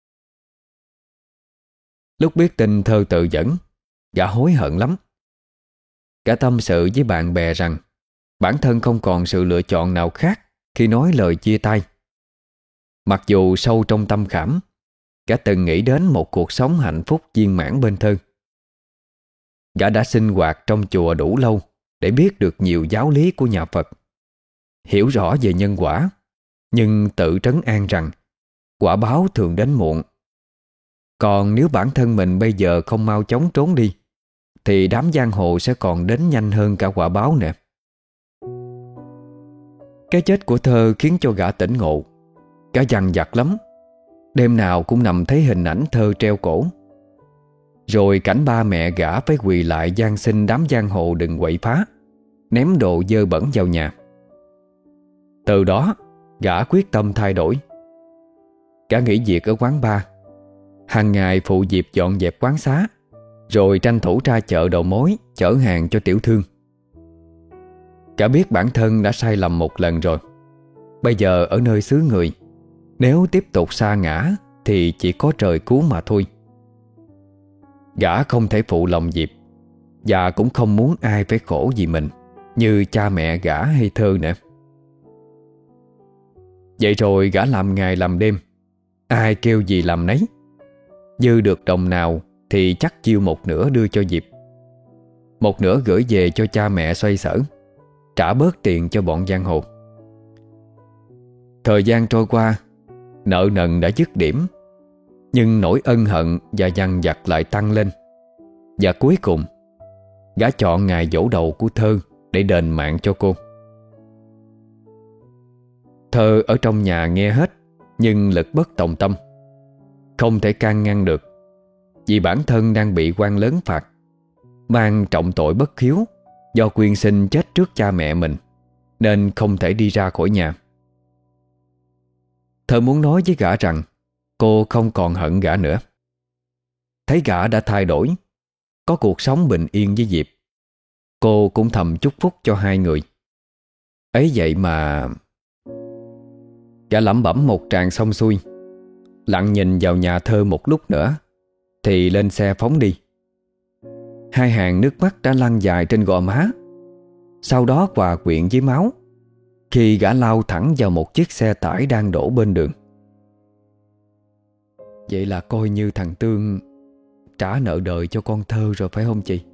Lúc biết tin Thơ tự dẫn, gã hối hận lắm. Gã tâm sự với bạn bè rằng bản thân không còn sự lựa chọn nào khác khi nói lời chia tay. Mặc dù sâu trong tâm khảm, gã từng nghĩ đến một cuộc sống hạnh phúc viên mãn bên Thơ. Gã đã sinh hoạt trong chùa đủ lâu để biết được nhiều giáo lý của nhà Phật, hiểu rõ về nhân quả, nhưng tự trấn an rằng quả báo thường đến muộn. Còn nếu bản thân mình bây giờ không mau chóng trốn đi, thì đám giang hồ sẽ còn đến nhanh hơn cả quả báo nè. Cái chết của Thơ khiến cho gã tỉnh ngộ. Gã dằn vặt lắm, đêm nào cũng nằm thấy hình ảnh Thơ treo cổ. Rồi cảnh ba mẹ gã phải quỳ lại van xin đám giang hồ đừng quậy phá, ném đồ dơ bẩn vào nhà. Từ đó gã quyết tâm thay đổi. Gã nghỉ việc ở quán bar, hàng ngày phụ việc dọn dẹp quán xá, rồi tranh thủ ra chợ đầu mối chở hàng cho tiểu thương. Gã biết bản thân đã sai lầm một lần rồi. Bây giờ ở nơi xứ người, nếu tiếp tục sa ngã thì chỉ có trời cứu mà thôi. Gã không thể phụ lòng Diệp, và cũng không muốn ai phải khổ vì mình, như cha mẹ gã hay Thơ nữa. Vậy rồi gã làm ngày làm đêm, ai kêu gì làm nấy. Dư được đồng nào thì chắc chiêu một nửa đưa cho Diệp, một nửa gửi về cho cha mẹ xoay sở, trả bớt tiền cho bọn giang hồ. Thời gian trôi qua, nợ nần đã dứt điểm, nhưng nỗi ân hận và dằn vặt lại tăng lên. Và cuối cùng, gã chọn ngày giỗ đầu của Thơ để đền mạng cho cô. Thơ ở trong nhà nghe hết, nhưng lực bất tòng tâm, không thể can ngăn được, vì bản thân đang bị quan lớn phạt, mang trọng tội bất hiếu do quyên sinh chết trước cha mẹ mình, nên không thể đi ra khỏi nhà. Thơ muốn nói với gã rằng cô không còn hận gã nữa. Thấy gã đã thay đổi, có cuộc sống bình yên với Diệp, cô cũng thầm chúc phúc cho hai người. Ấy vậy mà... Gã lẩm bẩm một tràng xong xuôi, lặng nhìn vào nhà Thơ một lúc nữa, thì lên xe phóng đi. Hai hàng nước mắt đã lăn dài trên gò má, sau đó hòa quyện với máu khi gã lao thẳng vào một chiếc xe tải đang đổ bên đường. Vậy là coi như thằng Tương trả nợ đời cho con Thơ rồi phải không chị?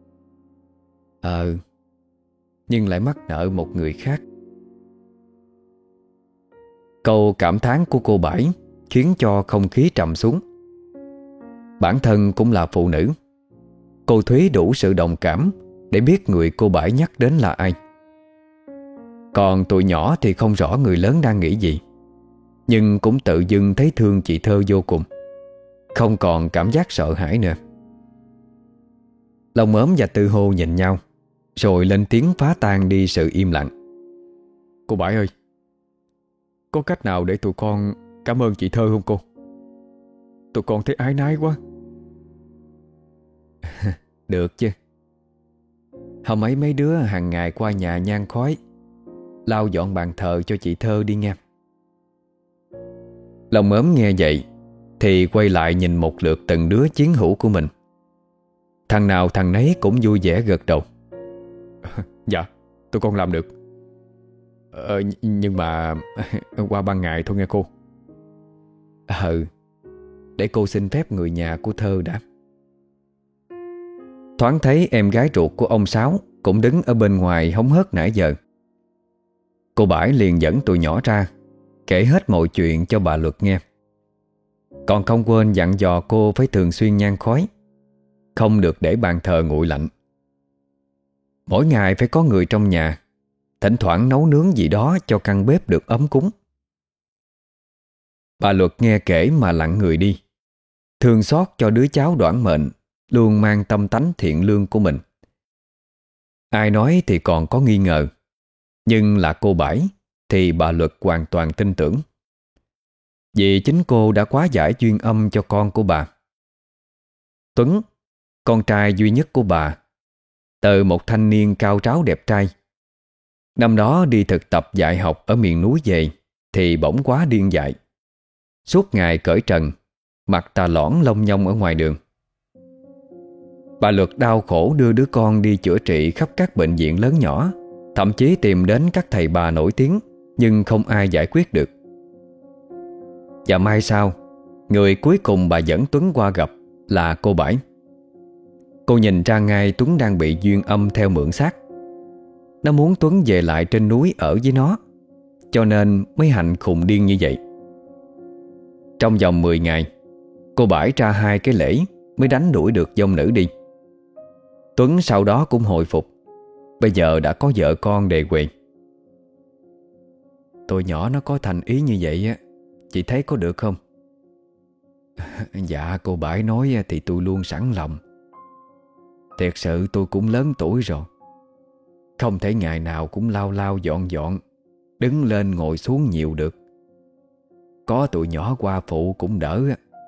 Ờ, nhưng lại mắc nợ một người khác. Câu cảm thán của cô Bãi khiến cho không khí trầm xuống. Bản thân cũng là phụ nữ, cô Thúy đủ sự đồng cảm để biết người cô Bãi nhắc đến là ai. Còn tụi nhỏ thì không rõ người lớn đang nghĩ gì, nhưng cũng tự dưng thấy thương chị Thơ vô cùng, không còn cảm giác sợ hãi nữa. Long Ốm và Tư Hô nhìn nhau, rồi lên tiếng phá tan đi sự im lặng. Cô Bãi ơi, có cách nào để tụi con cảm ơn chị Thơ không cô? Tụi con thấy áy náy quá. Được chứ. Hôm ấy mấy đứa hàng ngày qua nhà nhang khói, lau dọn bàn thờ cho chị Thơ đi nha. Long Ốm nghe vậy thì quay lại nhìn một lượt từng đứa chiến hữu của mình. Thằng nào thằng nấy cũng vui vẻ gật đầu. Dạ, tụi con làm được. Ờ, nhưng mà qua ban ngày thôi nghe cô. Ừ, để cô xin phép người nhà của Thơ đã. Thoáng thấy em gái ruột của ông Sáu cũng đứng ở bên ngoài hóng hớt nãy giờ. Cô Bãi liền dẫn tụi nhỏ ra, kể hết mọi chuyện cho bà Luật nghe. Còn không quên dặn dò cô phải thường xuyên nhang khói, không được để bàn thờ nguội lạnh. Mỗi ngày phải có người trong nhà, thỉnh thoảng nấu nướng gì đó cho căn bếp được ấm cúng. Bà Luật nghe kể mà lặng người đi, thương xót cho đứa cháu đoản mệnh luôn mang tâm tánh thiện lương của mình. Ai nói thì còn có nghi ngờ, nhưng là cô Bãi thì bà Luật hoàn toàn tin tưởng. Vì chính cô đã quá giải duyên âm cho con của bà. Tuấn, con trai duy nhất của bà, từ một thanh niên cao ráo đẹp trai, năm đó đi thực tập dạy học ở miền núi về thì bỗng quá điên dại, suốt ngày cởi trần, mặc tà lõn lông nhông ở ngoài đường. Bà Luật đau khổ đưa đứa con đi chữa trị khắp các bệnh viện lớn nhỏ, thậm chí tìm đến các thầy bà nổi tiếng, nhưng không ai giải quyết được. Và mai sau, Người cuối cùng bà dẫn Tuấn qua gặp là cô Bãi. Cô nhìn ra ngay Tuấn đang bị duyên âm theo mượn xác. Nó muốn Tuấn về lại trên núi ở với nó, cho nên mới hành khùng điên như vậy. Trong vòng mười ngày, cô Bãi ra hai cái lễ mới đánh đuổi được dông nữ đi. Tuấn sau đó cũng hồi phục, bây giờ đã có vợ con đề huề. Tụi nhỏ nó có thành ý như vậy á, chị thấy có được không? Dạ cô Bãi nói thì tôi luôn sẵn lòng. Thiệt sự tôi cũng lớn tuổi rồi, không thể ngày nào cũng lao lao dọn dọn, đứng lên ngồi xuống nhiều được. Có tụi nhỏ qua phụ cũng đỡ.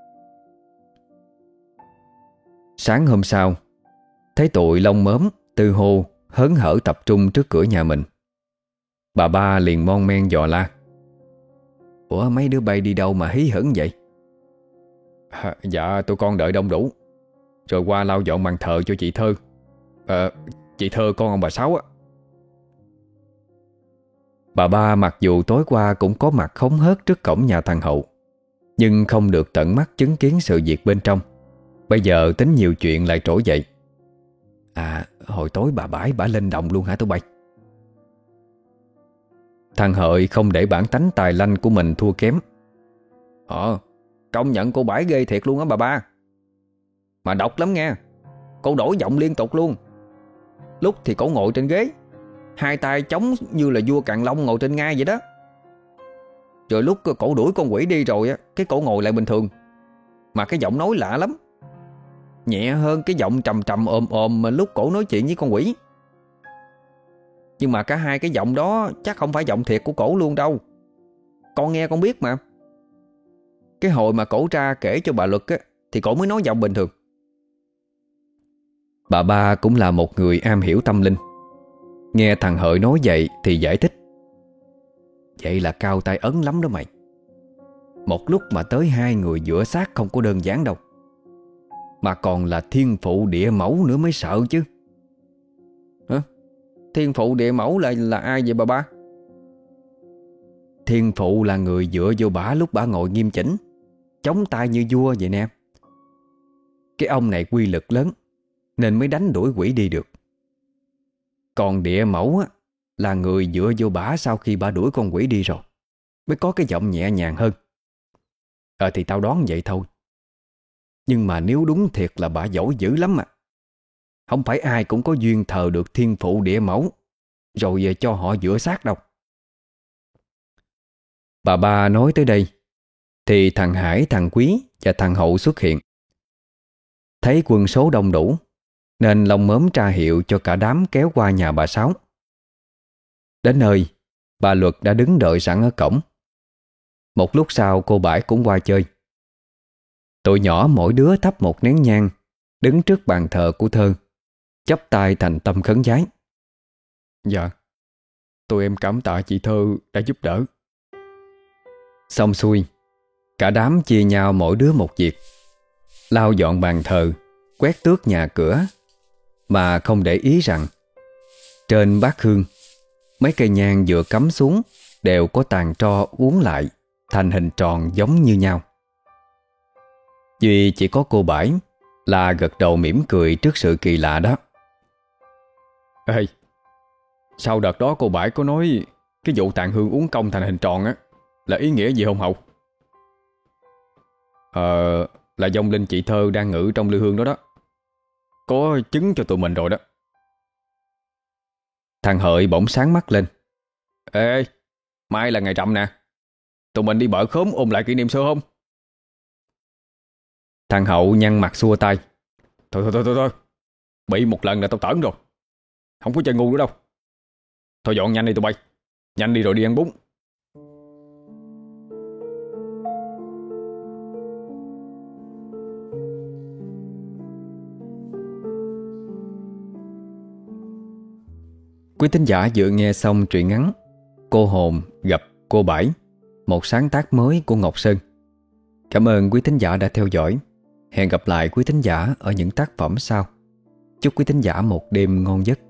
Sáng hôm sau, thấy tụi lông mớm, Tư hô hớn hở tập trung trước cửa nhà mình. Bà ba liền mon men dò la. Ủa mấy đứa bay đi đâu mà hí hửng vậy? À, dạ tụi con đợi đông đủ rồi qua lau dọn bàn thờ cho chị Thơ. à, Chị Thơ con ông bà Sáu á. Bà ba mặc dù tối qua cũng có mặt hóng hớt trước cổng nhà thằng Hậu, nhưng không được tận mắt chứng kiến sự việc bên trong. Bây giờ tính nhiều chuyện lại trỗi dậy. À hồi tối bà Bãi bả lên đồng luôn hả tụi bay? Thằng Hợi không để bản tánh tài lanh của mình thua kém. Ờ công nhận cô Bãi ghê thiệt luôn á bà ba. Mà độc lắm nghe. Cô đổi giọng liên tục luôn. Lúc thì cổ ngồi trên ghế, hai tay chống như là vua Càn Long ngồi trên ngai vậy đó. Rồi lúc cổ đuổi con quỷ đi rồi á, cái cổ ngồi lại bình thường. Mà cái giọng nói lạ lắm, nhẹ hơn cái giọng trầm trầm ồm ồm mà lúc cổ nói chuyện với con quỷ. Nhưng mà cả hai cái giọng đó chắc không phải giọng thiệt của cổ luôn đâu. Con nghe con biết mà. Cái hồi mà cổ ra kể cho bà Luật á, thì cổ mới nói giọng bình thường. Bà ba cũng là một người am hiểu tâm linh. Nghe thằng Hợi nói vậy thì giải thích. Vậy là cao tay ấn lắm đó mày. Một lúc mà tới hai người giữa xác không có đơn giản đâu, mà còn là thiên phụ địa mẫu nữa mới sợ chứ. Hả? Thiên phụ địa mẫu là, là ai vậy bà ba? Thiên phụ là người dựa vô bả lúc bả ngồi nghiêm chỉnh, chống tay như vua vậy nè. Cái ông này quy lực lớn nên mới đánh đuổi quỷ đi được. Còn địa mẫu á, là người dựa vô bả sau khi bả đuổi con quỷ đi rồi, mới có cái giọng nhẹ nhàng hơn. Ờ thì tao đoán vậy thôi. Nhưng mà nếu đúng thiệt là bả giỏi dữ lắm mà. Không phải ai cũng có duyên thờ được thiên phụ địa mẫu rồi về cho họ dựa xác đâu. Bà ba nói tới đây thì thằng Hải, thằng Quý và thằng Hậu xuất hiện. Thấy quân số đông đủ nên lông mớm tra hiệu cho cả đám kéo qua nhà bà Sáu. Đến nơi, bà Luật đã đứng đợi sẵn ở cổng. Một lúc sau cô Bãi cũng qua chơi. Tụi nhỏ mỗi đứa thắp một nén nhang, đứng trước bàn thờ của Thơ, chắp tay thành tâm khấn vái. Dạ, tụi em cảm tạ chị Thơ đã giúp đỡ. Xong xuôi, cả đám chia nhau mỗi đứa một việc. Lau dọn bàn thờ, quét tước nhà cửa, mà không để ý rằng trên bát hương, mấy cây nhang vừa cắm xuống đều có tàn tro uốn lại thành hình tròn giống như nhau. Duy chỉ có cô Bãi là gật đầu mỉm cười trước sự kỳ lạ đó. Ê, sau đợt đó cô Bãi có nói cái vụ tàn hương uốn cong thành hình tròn á là ý nghĩa gì không Hậu? Ờ, là vong linh chị Thơ đang ngự trong lư hương đó đó. Có chứng cho tụi mình rồi đó. Thằng Hợi bỗng sáng mắt lên. Ê, mai là ngày rằm nè, tụi mình đi bợ khóm ôn lại kỷ niệm xưa không? Thằng Hậu nhăn mặt xua tay. Thôi thôi thôi thôi, thôi. Bị một lần là tao tởn rồi, không có chơi ngu nữa đâu. Thôi dọn nhanh đi tụi bay, nhanh đi rồi đi ăn bún. Quý thính giả vừa nghe xong truyện ngắn Cô Hồn gặp cô Bãi, một sáng tác mới của Ngọc Sơn. Cảm ơn quý thính giả đã theo dõi. Hẹn gặp lại quý thính giả ở những tác phẩm sau. Chúc quý thính giả một đêm ngon giấc.